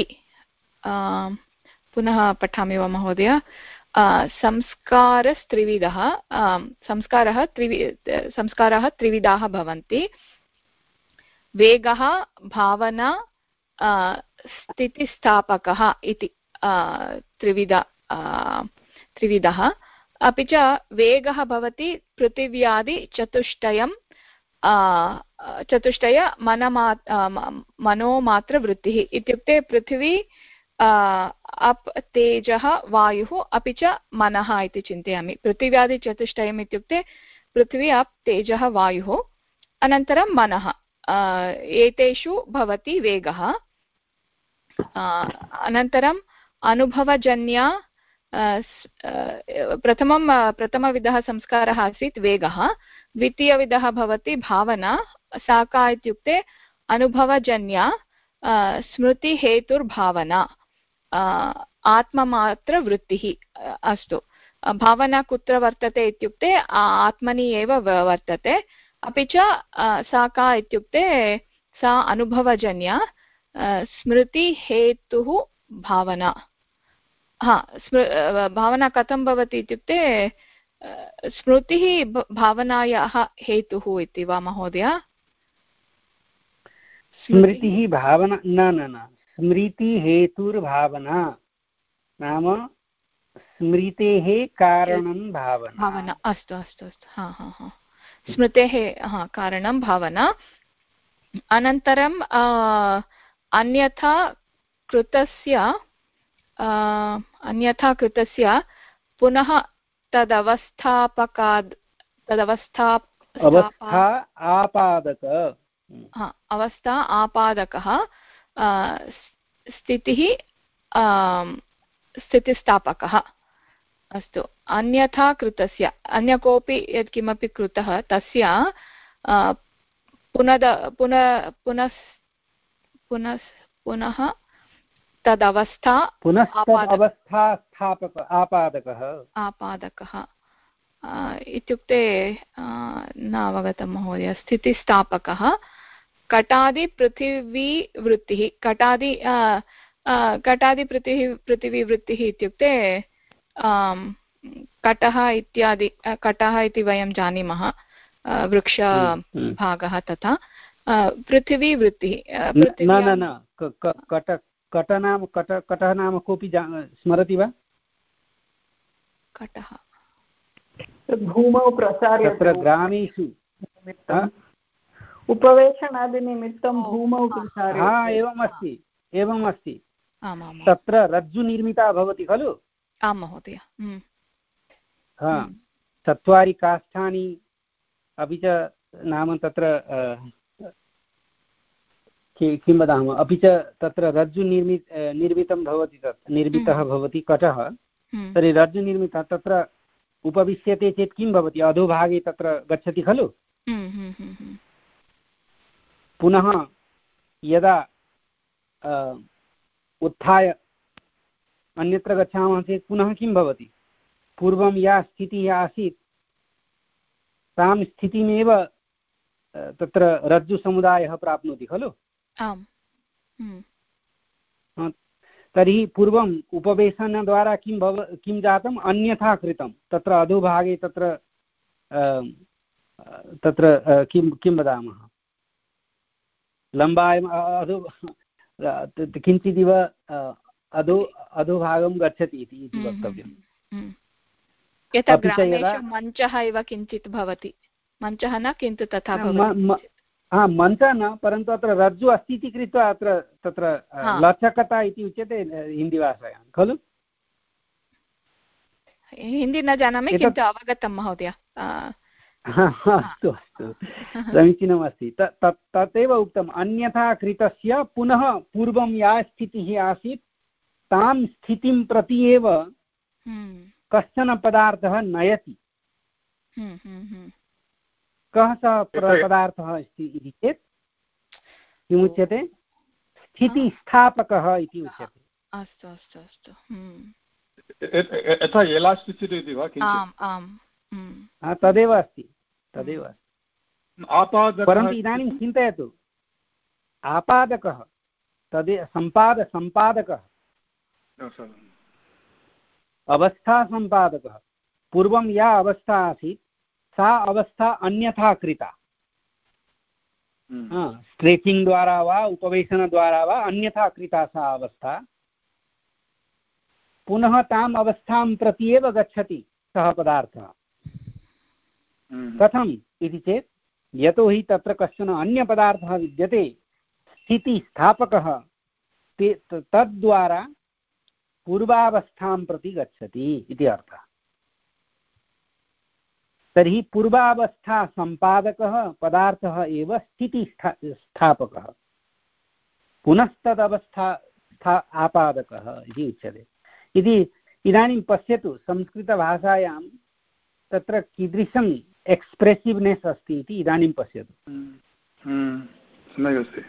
पुनः पठामि वा महोदय। संस्कारस्त्रिविधः। संस्कारः त्रिवि संस्कारः त्रिविधाः भवन्ति। वेगः भावना स्थितिस्थापकः इति त्रिविध त्रिविधः। अपि च वेगः भवति पृथिव्यादि चतुष्टयं चतुष्टय मनमा मनोमात्रवृत्तिः। इत्युक्ते पृथिवी अप् तेजः वायुः अपि च मनः इति चिन्तयामि। पृथिव्यादि चतुष्टयम् इत्युक्ते पृथिवी अप् तेजः वायुः अनन्तरं मनः। एतेषु भवति वेगः। अनन्तरम् अनुभवजन्या प्रथमं प्रथमविधः संस्कारः आसीत् वेगः, द्वितीयविधः भवति भावना, सा का इत्युक्ते अनुभवजन्या स्मृतिहेतुर्भावना, आत्ममात्रवृत्तिः। अस्तु, भावना कुत्र वर्तते इत्युक्ते आत्मनि एव वर्तते, अपि च सा का इत्युक्ते सा अनुभवजन्या, स्मृतिहेतुः भावना। हा, स्मृ भावना कथं भवति इत्युक्ते स्मृतिः भावनायाः हेतुः इति वा महोदय? स्मृतिः भावना न न न स्मृतिहेतुर्भावना नाम स्मृतेः कारणं भावना। भावना, अस्तु अस्तु अस्तु, हा हा हा, स्मृतेः हा कारणं भावना। अनन्तरं अन्यथा कृतस्य अन्यथा कृतस्य पुनः तदवस्थापकाद् तदवस्था अवस्था आपादक, हा, अवस्था आपादकः, स्थितिः स्थितिस्थापकः। अस्तु, अन्यथा कृतस्य, अन्य कोऽपि यत्किमपि कृतः तस्य पुनद पुनः पुनः पुनः पुनः तदवस्था अवस्थास्थापक आपादकः आपादकः इत्युक्ते न अवगतं महोदय। स्थितिस्थापकः, कटादिपृथिवीवृत्तिः, कटादि कटादिपृथिवी पृथिवीवृत्तिः इत्युक्ते कटः इत्यादि, कटः इति वयं जानीमः, वृक्षभागः, तथा पृथिवीवृत्तिः। न न न कट कट नाम कट कटः नाम कोऽपि स्मरति वा? कटः भूमौ प्रसार्यते, तत्र ग्रामेषु उपवेशनादिनिमित्तं भूमौ प्रसार्यते। हा, एवम् अस्ति, एवम् अस्ति। तत्र रज्जुनिर्मिता भवति खलु? आं महोदय। हा, चत्वारि काष्ठानि, अपि च नाम तत्र किं वदामः, अपि च तत्र रज्जुनिर्मि निर्मितं भवति, तत् निर्मितः भवति कटः। तर्हि रज्जुनिर्मितः तत्र उपविश्यते चेत् किं भवति? अधोभागे तत्र गच्छति खलु? पुनः यदा उत्थाय अन्यत्र गच्छामः चेत् पुनः किं भवति? पूर्वं या स्थितिः आसीत् तां स्थितिमेव तत्र रज्जुसमुदायः प्राप्नोति खलु? आम्। तर्हि पूर्वम् उपवेशनद्वारा किं भव किं जातम्? अन्यथा कृतं। तत्र अधोभागे तत्र तत्र किं किं वदामः, लम्बायम् अधो किञ्चिदिव अधो अधोभागं गच्छति इति वक्तव्यम्। यथा ग्रामेषु मञ्चः इव किञ्चित् भवति, मञ्चः न किन्तु तथा भवति। हा, मञ्चः न, परन्तु अत्र रज्जु अस्ति इति कृत्वा अत्र तत्र लचकता इति उच्यते हिन्दीभाषायां खलु? हिन्दी न जानामि, किन्तु अवगतं महोदय। अस्तु अस्तु, समीचीनमस्ति। तदेव उक्तम्, अन्यथा कृतस्य पुनः पूर्वं या स्थितिः आसीत् तां स्थितिं प्रति एव कश्चन पदार्थः नयति। कः सः पदार्थः अस्ति इति चेत् किमुच्यते? स्थितिस्थापकः इति उच्यते। अस्तु अस्तु अस्तु, यथा एलास्टिसिटि इति वा? आम् आम्, तदेव अस्ति, तदेव अस्ति। परन्तु इदानीं चिन्तयतु, आपादकः तदे सम्पाद सम्पादकः अवस्था सम्पादकः, पूर्वं या अवस्था आसीत् सा अवस्था अन्यथा कृता, स्ट्रेचिङ्ग् द्वारा वा उपवेशनद्वारा वा अन्यथा कृता सा अवस्था, पुनः ताम् अवस्थां प्रति एव गच्छति सः पदार्थः। कथम् इति चेत् यतोहि तत्र कश्चन अन्यपदार्थः विद्यते, स्थितिस्थापकः, तद्द्वारा पूर्वावस्थां प्रति गच्छति इति अर्थः। तर्हि पूर्वावस्था सम्पादकः पदार्थः एव स्थितिस्थापकः, पुनस्तदवस्था आपादकः इति उच्यते। इति इदानीं पश्यतु संस्कृतभाषायां तत्र कीदृशम् एक्स्प्रेसिव्नेस् अस्ति इति इदानीं पश्यतु। सम्यक् अस्ति।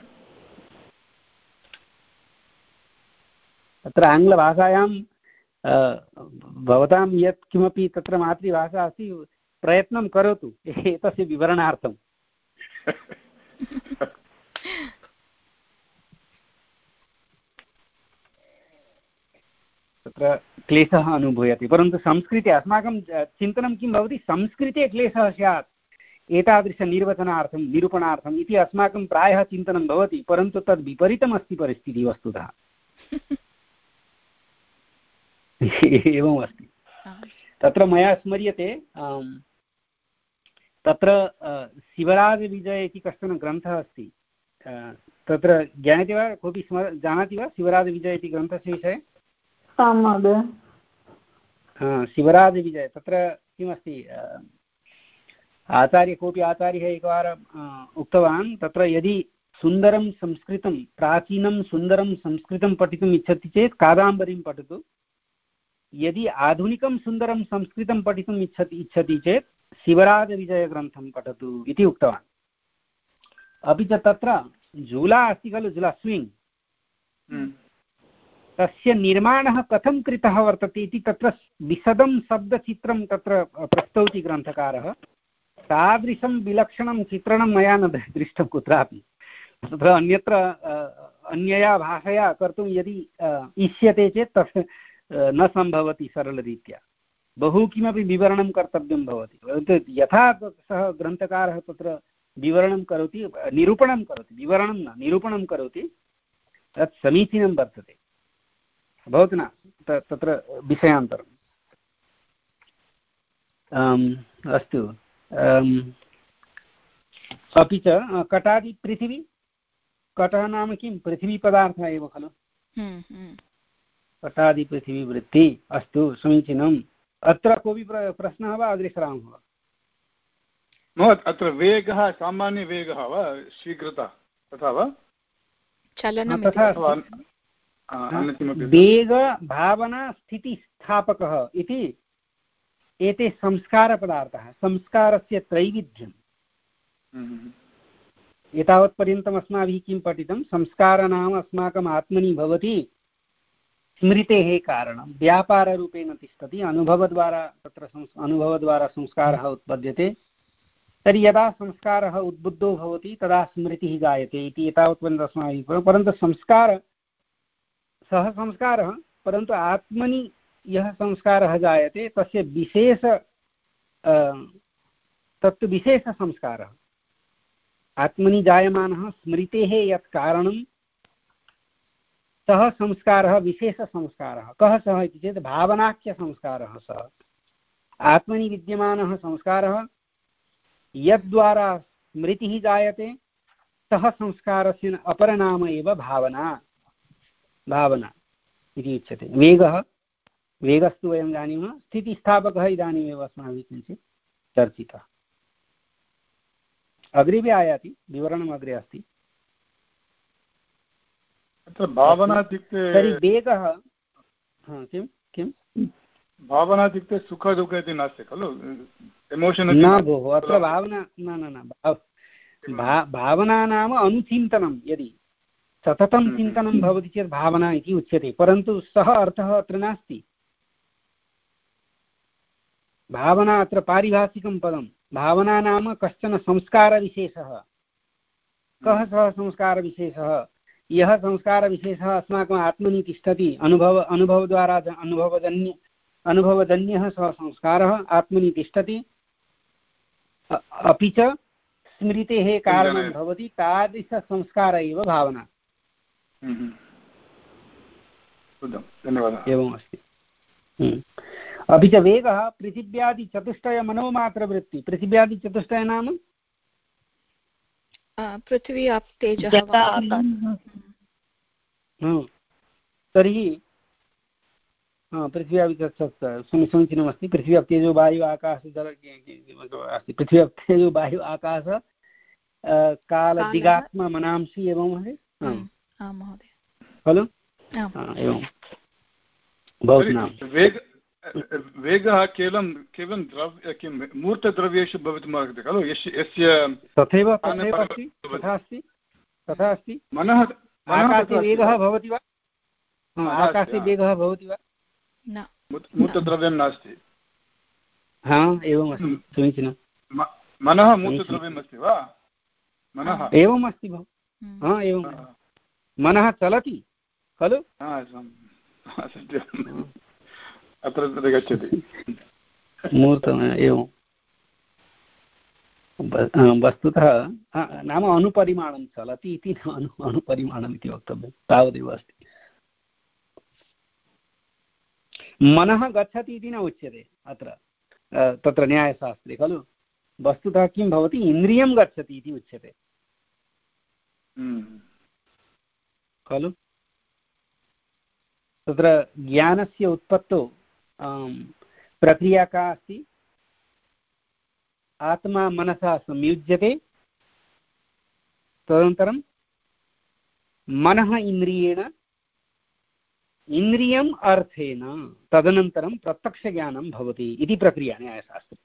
तत्र आङ्ग्लभाषायां भवतां यत् किमपि तत्र मातृभाषा अस्ति प्रयत्नं करोतु एतस्य विवरणार्थं। तत्र क्लेशः अनुभूयते, परन्तु संस्कृते अस्माकं चिन्तनं किं भवति, संस्कृते क्लेशः स्यात् एतादृशनिर्वचनार्थं निरूपणार्थम् इति अस्माकं प्रायः चिन्तनं भवति, परन्तु तद् विपरीतमस्ति परिस्थितिः वस्तुतः। एवम् अस्ति। तत्र मया स्मर्यते तत्र शिवराजविजय इति कश्चन ग्रन्थः अस्ति, तत्र ज्ञायते वा, कोऽपि स्मर जानाति वा शिवराजविजय इति ग्रन्थस्य विषये? आं महोदय। शिवराजविजय तत्र किमस्ति, आचार्य कोऽपि आचार्यः एकवारम् उक्तवान्, तत्र यदि सुन्दरं संस्कृतं प्राचीनं सुन्दरं संस्कृतं पठितुम् इच्छति चेत् कादम्बरीं पठतु, यदि आधुनिकं सुन्दरं संस्कृतं पठितुम् इच्छति इच्छति चेत् शिवराजविजयग्रन्थं पठतु इति उक्तवान्। अपि च तत्र झूला अस्ति खलु, झूला स्विङ्ग्, तस्य निर्माणः कथं कृतः वर्तते इति तत्र विशदं शब्दचित्रं तत्र प्रस्तौति ग्रन्थकारः। तादृशं विलक्षणं चित्रणं मया न दृष्टं कुत्रापि। तत्र अन्यत्र अन्यया भाषया कर्तुं यदि इष्यते चेत् तत् न सम्भवति सरलरीत्या, बहु किमपि विवरणं कर्तव्यं भवति। परन्तु यथा सः ग्रन्थकारः तत्र विवरणं करोति, निरूपणं करोति, विवरणं न निरूपणं करोति, तत् समीचीनं वर्तते। भवतु न तत्र विषयान्तरम्। अस्तु, अपि च कटादिपृथिवी, कटः नाम किं, पृथिवीपदार्थः एव खलु, कटादिपृथिवीवृत्ति। अस्तु, समीचीनम्। अत्र कोऽपि प्रश्नः वा अग्रेसरामः वा? महोदय अत्र वेगः सामान्यवेगः वा शीघ्रता तथा वा? तथा वेग भावना स्थितिस्थापकः इति एते संस्कारपदार्थाः, संस्कारस्य त्रैविध्यम्। एतावत्पर्यन्तम् अस्माभिः किं पठितं, संस्कार नाम अस्माकम् आत्मनि भवति, स्मृतेः कारणं, व्यापाररूपेण तिष्ठति, अनुभवद्वारा तत्र अनुभवद्वारा संस्कारः उत्पद्यते। तर्हि यदा संस्कारः उद्बुद्धो भवति तदा स्मृतिः जायते इति एतावत्पर्यन्तम् अस्माभिः। परन्तु संस्कार सः संस्कारः, परन्तु आत्मनि यः संस्कारः जायते तस्य विशेष तत्तु विशेषसंस्कारः। आत्मनि जायमानः स्मृतेः यत् कारणं सः संस्कारः विशेषसंस्कारः। कः सः इति चेत् भावनाख्यसंस्कारः सः। आत्मनि विद्यमानः संस्कारः यद्द्वारा स्मृतिः जायते सः संस्कारस्य अपरनाम एव भावना, भावना इति उच्यते। वेगः, वेगस्तु वयं जानीमः, स्थितिस्थापकः इदानीमेव अस्माभिः किञ्चित् चर्चितः। अग्रे भी आयाति, विवरणम् अग्रे अस्ति। अत्र भावना इत्युक्ते तर्हि वेगः किं किं भावना इत्युक्ते सुख दुःख इति नास्ति खलु, एमोशन् न भोः, अत्र भावना न न न भावना नाम अनुचिन्तनं। यदि सततं चिन्तनं भवति चेत् भावना इति उच्यते, परन्तु सः अर्थः अत्र नास्ति। भावना अत्र पारिभाषिकं पदं। भावना नाम कश्चन संस्कारविशेषः। कः सः संस्कारविशेषः? यः संस्कारविशेषः अस्माकम् आत्मनि तिष्ठति, अनुभव अनुभवद्वारा अनुभवजन्य अनुभवजन्यः सः संस्कारः आत्मनि तिष्ठति, अपि च स्मृतेः कारणं भवति, तादृशसंस्कार एव भावना। धन्यवादः। एवम् अस्ति। अपि च वेगः पृथिव्यादिचतुष्टयमनोमात्रवृत्ति। पृथिव्यादिचतुष्टय नाम पृथ्वी आप तेजः तर्हि पृथ्वी समीचीनमस्ति। पृथ्वी आप तेजो वायु आकाश जल अस्ति। पृथ्वी आप तेजो वायु आकाश काल दिगात्मा मनांसि एवं महोदय खलु। एवं वेग वेगः केवलं केवलं द्रव्य किं मूर्तद्रव्येषु भवितुमर्हति खलु यस्य तथैव तथा अस्ति तथा अस्ति मनः आकाशे वेगः भवति वा आकाशे वेगः भवति वा न मूर्तद्रव्यं नास्ति हा एवमस्ति समीचीनं मनः मूर्तद्रव्यम् अस्ति वा मनः एवम् अस्ति भो हा एवं मनः चलति खलु सत्यम् अत्र तत्र गच्छति मूर्तम् एवं वस्तुतः नाम अनुपरिमाणं चलति इति अनु अनुपरिमाणम् इति वक्तव्यं तावदेव अस्ति मनः गच्छति इति न उच्यते अत्र तत्र न्यायशास्त्रे खलु वस्तुतः किं भवति इन्द्रियं गच्छति इति उच्यते खलु तत्र ज्ञानस्य उत्पत्तौ प्रक्रिया का अस्ति आत्मा मनसा संयुज्यते तदनन्तरं मनः इन्द्रियेण इन्द्रियम् अर्थेन तदनन्तरं प्रत्यक्षज्ञानं भवति इति प्रक्रिया न्यायशास्त्रे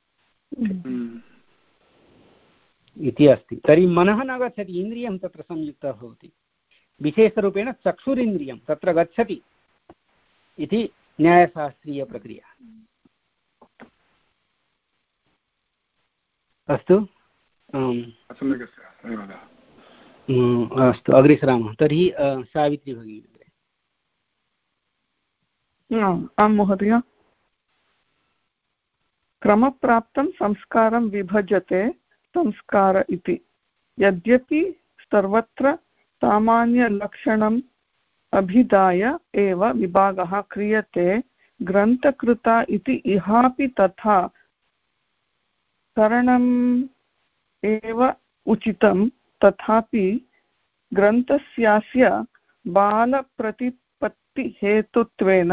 इति अस्ति। तर्हि मनः न गच्छति इन्द्रियं तत्र संयुक्तः भवति विशेषरूपेण चक्षुरिन्द्रियं तत्र गच्छति इति न्यायशास्त्रीयप्रक्रिया। अस्तु अस्तु अग्रे सरामः। तर्हि सावित्री भगिनी आं महोदय क्रमप्राप्तं संस्कारं विभजते संस्कार इति यद्यपि सर्वत्र सामान्यलक्षणम् अभिधाय एव विभागः क्रियते ग्रन्थकृता इति इहापि तथा करणम् एव उचितं तथापि ग्रन्थस्यास्य बालप्रतिपत्तिहेतुत्वेन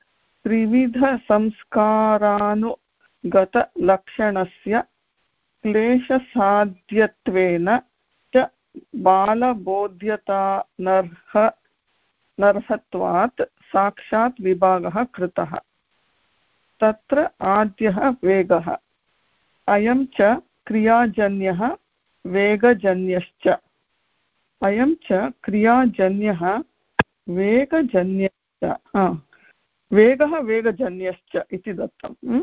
त्रिविधसंस्कारानुगतलक्षणस्य क्लेशसाध्यत्वेन च बालबोध्यतानर्ह नर्हत्वात् साक्षात् विभागः कृतः। तत्र आद्यः वेगः अयं च क्रियाजन्यः वेगजन्यश्च अयं च क्रियाजन्यः वेगजन्यश्च वेगः वेगजन्यश्च इति दत्तम्।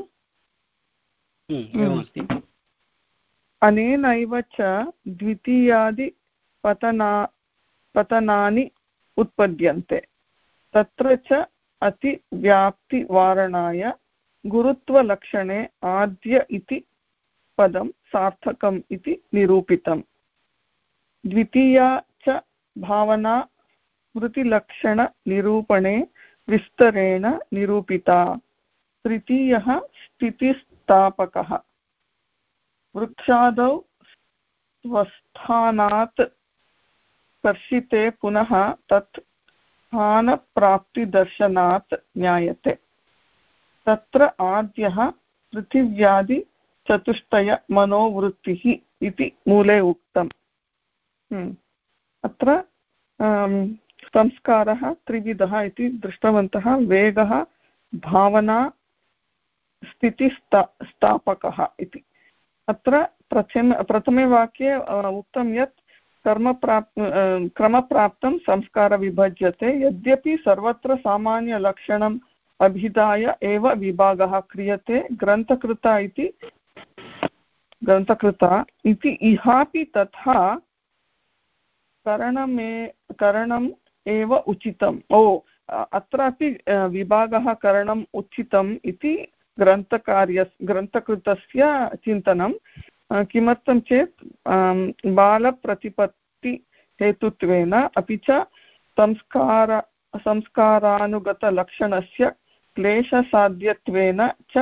अनेनैव च द्वितीयादिपतना पतनानि उत्पद्यन्ते। तत्र च अतिव्याप्तिवारणाय गुरुत्वलक्षणे आद्य इति पदं सार्थकम् इति निरूपितम्। द्वितीया च भावना स्मृतिलक्षणनिरूपणे विस्तरेण निरूपिता। तृतीयः स्थितिस्थापकः वृक्षादौ स्वस्थानात् स्पर्शिते पुनः तत् स्थानप्राप्तिदर्शनात् ज्ञायते। तत्र आद्यः पृथिव्यादिचतुष्टयमनोवृत्तिः इति मूले उक्तम्। अत्र संस्कारः त्रिविधः इति दृष्टवन्तः। वेगः भावना स्थितिस्था स्थापकः इति। अत्र प्रथम प्रथमे वाक्ये उक्तं यत् कर्मप्राप् क्रमप्राप्तं संस्कार विभज्यते यद्यपि सर्वत्र सामान्यलक्षणम् अभिधाय एव विभागः क्रियते ग्रन्थकृता इति ग्रन्थकृता इति इहापि तथा करणमे करणम् एव उचितम्। ओ अत्रापि विभागः करणम् उचितम् इति ग्रन्थकार्य ग्रन्थकृतस्य चिन्तनं। किमर्थं चेत् बालप्रतिपत्तिहेतुत्वेन अपि च संस्कार संस्कारानुगतलक्षणस्य क्लेशसाध्यत्वेन च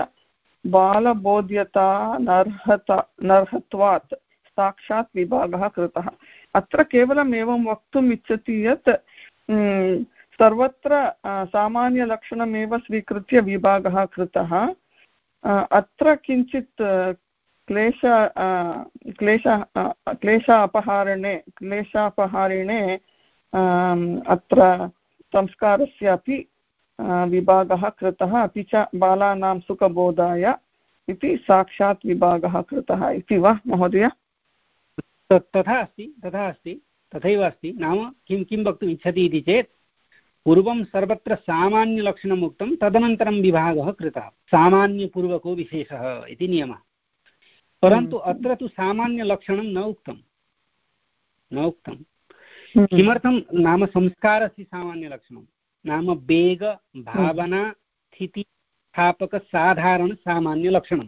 बालबोध्यतानर्हता नर्हत्वात् साक्षात् विभागः कृतः। अत्र केवलम् एवं वक्तुम् इच्छति यत् सर्वत्र सामान्यलक्षणमेव स्वीकृत्य विभागः कृतः। अत्र किञ्चित् क्लेश क्लेश क्लेश अपहारणे क्लेशापहारिणे अत्र संस्कारस्य अपि विभागः कृतः अपि च बालानां सुखबोधाय इति साक्षात् विभागः कृतः इति वा महोदय? तथा अस्ति तथा अस्ति तथैव अस्ति। नाम किं किं वक्तुम् इच्छति इति चेत् पूर्वं सर्वत्र सामान्यलक्षणम् उक्तं, तदनन्तरं विभागः कृतः, सामान्यपूर्वको विशेषः इति नियमः। परन्तु अत्र तु सामान्यलक्षणं न उक्तं न उक्तं किमर्थं नाम संस्कारस्य सामान्यलक्षणं नाम वेग भावना स्थिति स्थापक साधारण सामान्यलक्षणं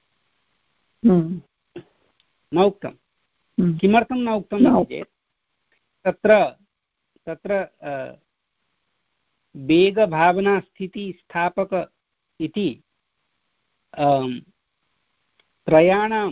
न उक्तं। किमर्थं न उक्तम् इति चेत् तत्र तत्र वेग भावना स्थिति स्थापक इति त्रयाणां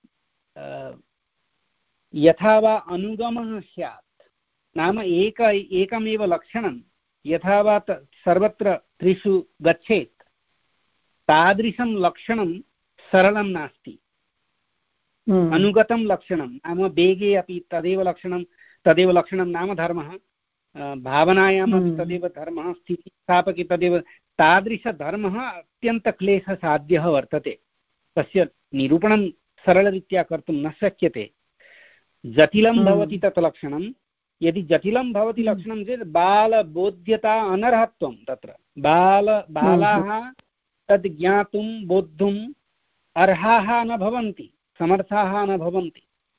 यथा वा अनुगमः स्यात्, नाम एक एकमेव लक्षणं यथा वा सर्वत्र त्रिषु गच्छेत्, तादृशं लक्षणं सरलं नास्ति। अनुगतं लक्षणं नाम वेगे अपि तदेव लक्षणं तदेव लक्षणं नाम धर्मः, भावनायामपि तदेव धर्मः, स्थितिस्थापके तदेव, तादृशधर्मः अत्यन्तक्लेशसाध्यः वर्तते। तस्य निरूपणं सरलरीत्या कर्तुं न शक्यते। जटिलं भवति तत् लक्षणं। यदि जटिलं भवति लक्षणं चेत् बालबोध्यता अनर्हत्वं, तत्र बाल बालाः तद् ज्ञातुं बोद्धुम् अर्हाः न भवन्ति, समर्थाः न भवन्ति।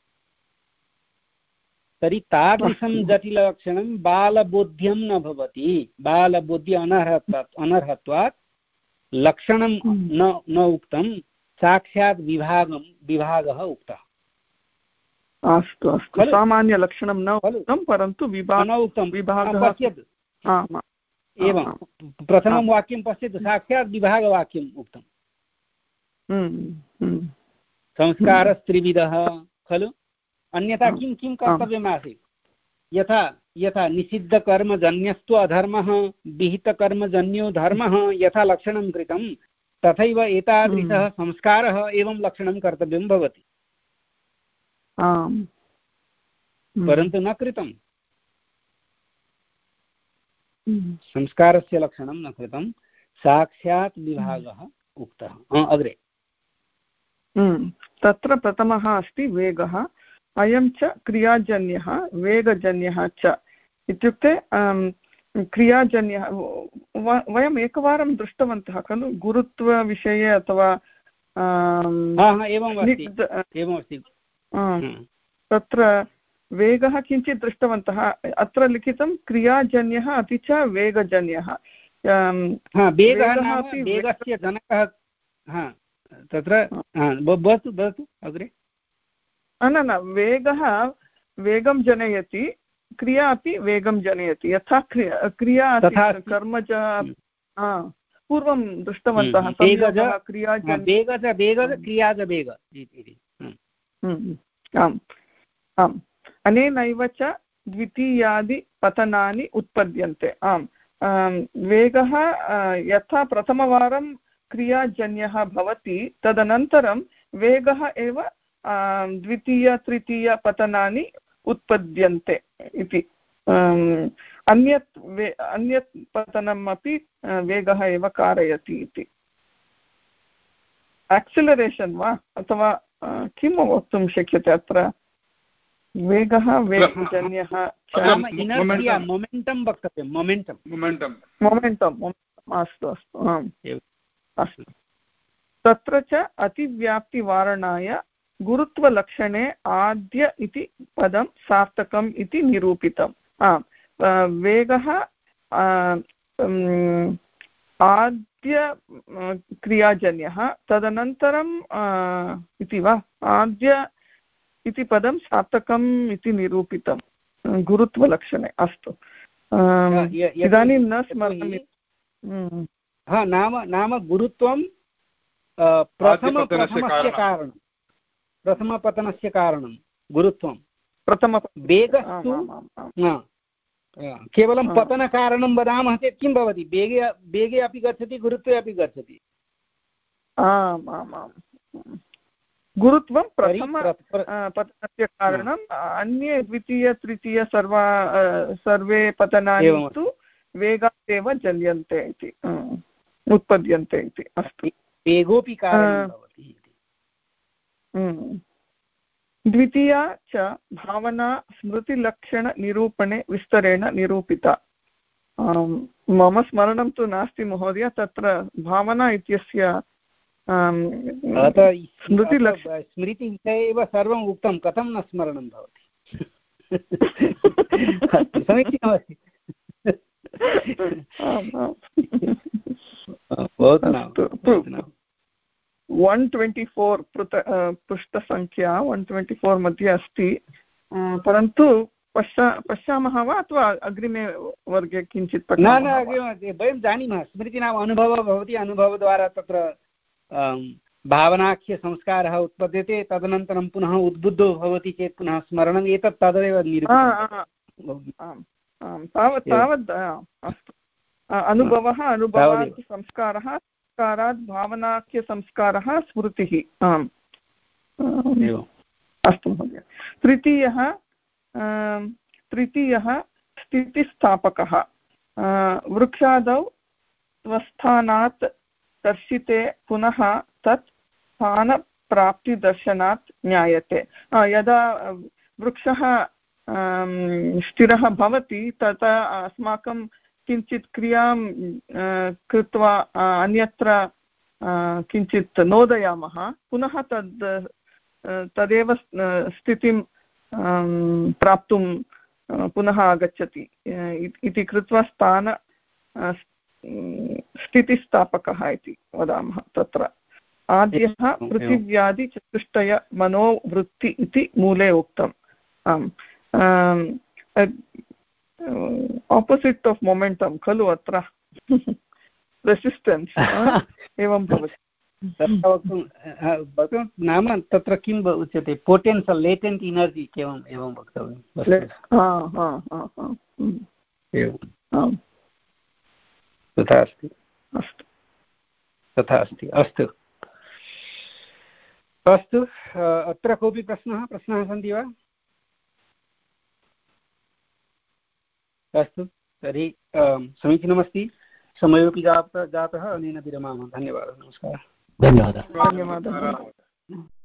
तर्हि तादृशं जटिललक्षणं बालबोध्यं न भवति। बालबोध्य अनर्हत्वात् अनर्हत्वात् लक्षणं न न उक्तं, साक्षात् विभागं विभागः उक्तः। अस्तु अस्तु, सामान्यलक्षणं न उक्तं परन्तु विभागः विभागः एवं प्रथमं वाक्यं पश्यतु, साक्षात् विभागवाक्यम् उक्तं। संस्कारस्त्रिविधः खलु, अन्यथा किं किं कर्तव्यमासीत्? यथा यथा निषिद्धकर्मजन्यस्तु अधर्मः, विहितकर्मजन्यो धर्मः यथा लक्षणं कृतं, तथैव एतादृशः संस्कारः एवं लक्षणं कर्तव्यं भवति। परन्तु न कृतं। संस्कारस्य लक्षणं न कृतं, साक्षात् विभागः उक्तः। अग्रे तत्र प्रथमः अस्ति वेगः, अयं च क्रियाजन्यः वेगजन्यः च। इत्युक्ते क्रियाजन्यः वयम् एकवारं दृष्टवन्तः खलु गुरुत्वविषये अथवा तत्र वेगः किञ्चित् दृष्टवन्तः। अत्र लिखितं क्रियाजन्यः अपि च वेगजन्यः। वेगः अपि वेगस्य जनकः तत्र भवतु भवतु अग्रे। न न वेगः वेगं जनयति, क्रिया अपि वेगं जनयति। यथा क्रिया क्रिया कर्मज पूर्वं दृष्टवन्तः आम् आम् अनेनैव च द्वितीयादिपतनानि उत्पद्यन्ते। आम् वेगः यथा प्रथमवारं क्रियाजन्यः भवति, तदनन्तरं वेगः एव द्वितीय तृतीय पतनानि उत्पद्यन्ते इति। अन्यत् वे अन्यत् पतनम् अपि वेगः एव कारयति इति। एक्सिलरेशन् वा अथवा किं वक्तुं शक्यते अत्र? वेगः वेगजन्यः मोमेण्टं वक्तव्यं, मोमेण्टं मोमेण्टम् अस्तु अस्तु आम् अस्तु। तत्र च अतिव्याप्तिवारणाय गुरुत्वलक्षणे आद्य इति पदं सार्थकम् इति निरूपितम्। आम् वेगः आद्य क्रियाजन्यः, तदनन्तरं इति वा आद्य इति पदं सार्थकम् इति निरूपितं गुरुत्वलक्षणे। अस्तु इदानीं न स्मरामि। नाम नाम गुरुत्वं प्रथमपतनस्य कारणं प्रथमपतनस्य कारणं गुरुत्वं प्रथम वेगस्तु केवलं पतनकारणं वदामः चेत् किं भवति? वेगे वेगे अपि गच्छति, गुरुत्वे अपि गच्छति। आम् आम् आम् गुरुत्वं प्रथम पतनस्य कारणम्, अन्ये द्वितीय तृतीय सर्वा सर्वे पतनानि तु वेगादेव जल्यन्ते इति उत्पद्यन्ते इति। अस्तु, वेगोऽपि कारणं भवति। द्वितीया च भावना स्मृतिलक्षणनिरूपणे विस्तरेण निरूपिता। मम स्मरणं तु नास्ति महोदय, तत्र भावना इत्यस्य स्मृतिलक्ष स्मृतिविषये एव सर्वम् उक्तं, कथं न स्मरणं भवति? समीचीनमस्ति। वन् ट्वेण्टि फोर् पृष्ठसङ्ख्या वन् ट्वेण्टि फोर् मध्ये अस्ति, परन्तु पश्या पश्यामः वा अथवा अग्रिमे वर्गे किञ्चित् न न अग्रिमे वयं जानीमः। स्मृति नाम अनुभवः भवति, अनुभवद्वारा तत्र भावनाख्यसंस्कारः उत्पद्यते, तदनन्तरं पुनः उद्बुद्धो भवति चेत् पुनः स्मरणम्, एतत् तदेव निरूपितम्। तावत् तावत् अस्तु। अनुभवः अनुभवात् संस्कारः, संस्कारात् भावनाख्यसंस्कारः स्मृतिः। आम् अस्तु महोदय। तृतीयः तृतीयः स्थितिस्थापकः। वृक्षादौ स्वस्थानात् दर्शिते पुनः तत् स्थानप्राप्तिदर्शनात् ज्ञायते। यदा वृक्षः स्थिरः भवति तदा अस्माकं किञ्चित् क्रियां कृत्वा अन्यत्र किञ्चित् नोदयामः, पुनः तद् तदेव स्थितिं प्राप्तुं पुनः आगच्छति इति कृत्वा स्थान स्थितिस्थापकः इति वदामः। तत्र आद्यः पृथिव्यादिचतुष्टय मनोवृत्ति इति मूले उक्तम्। आम्, आपोसिट् आफ् मोमेण्टम् खलु अत्र रेसिस्टेन्स् एवं भवति। नाम तत्र किम् उच्यते, पोटेन्शियल् लेटेण्ट् इनर्जि एवम् एवं वक्तव्यं। तथा अस्ति। अस्तु तथा अस्ति। अस्तु अस्तु, अत्र कोऽपि प्रश्नः प्रश्नाः सन्ति वा? अस्तु तर्हि समीचीनमस्ति, समयोपि जातः, अनेन विरमामः। धन्यवादः, नमस्कारः। धन्यवादः। धन्यवादः।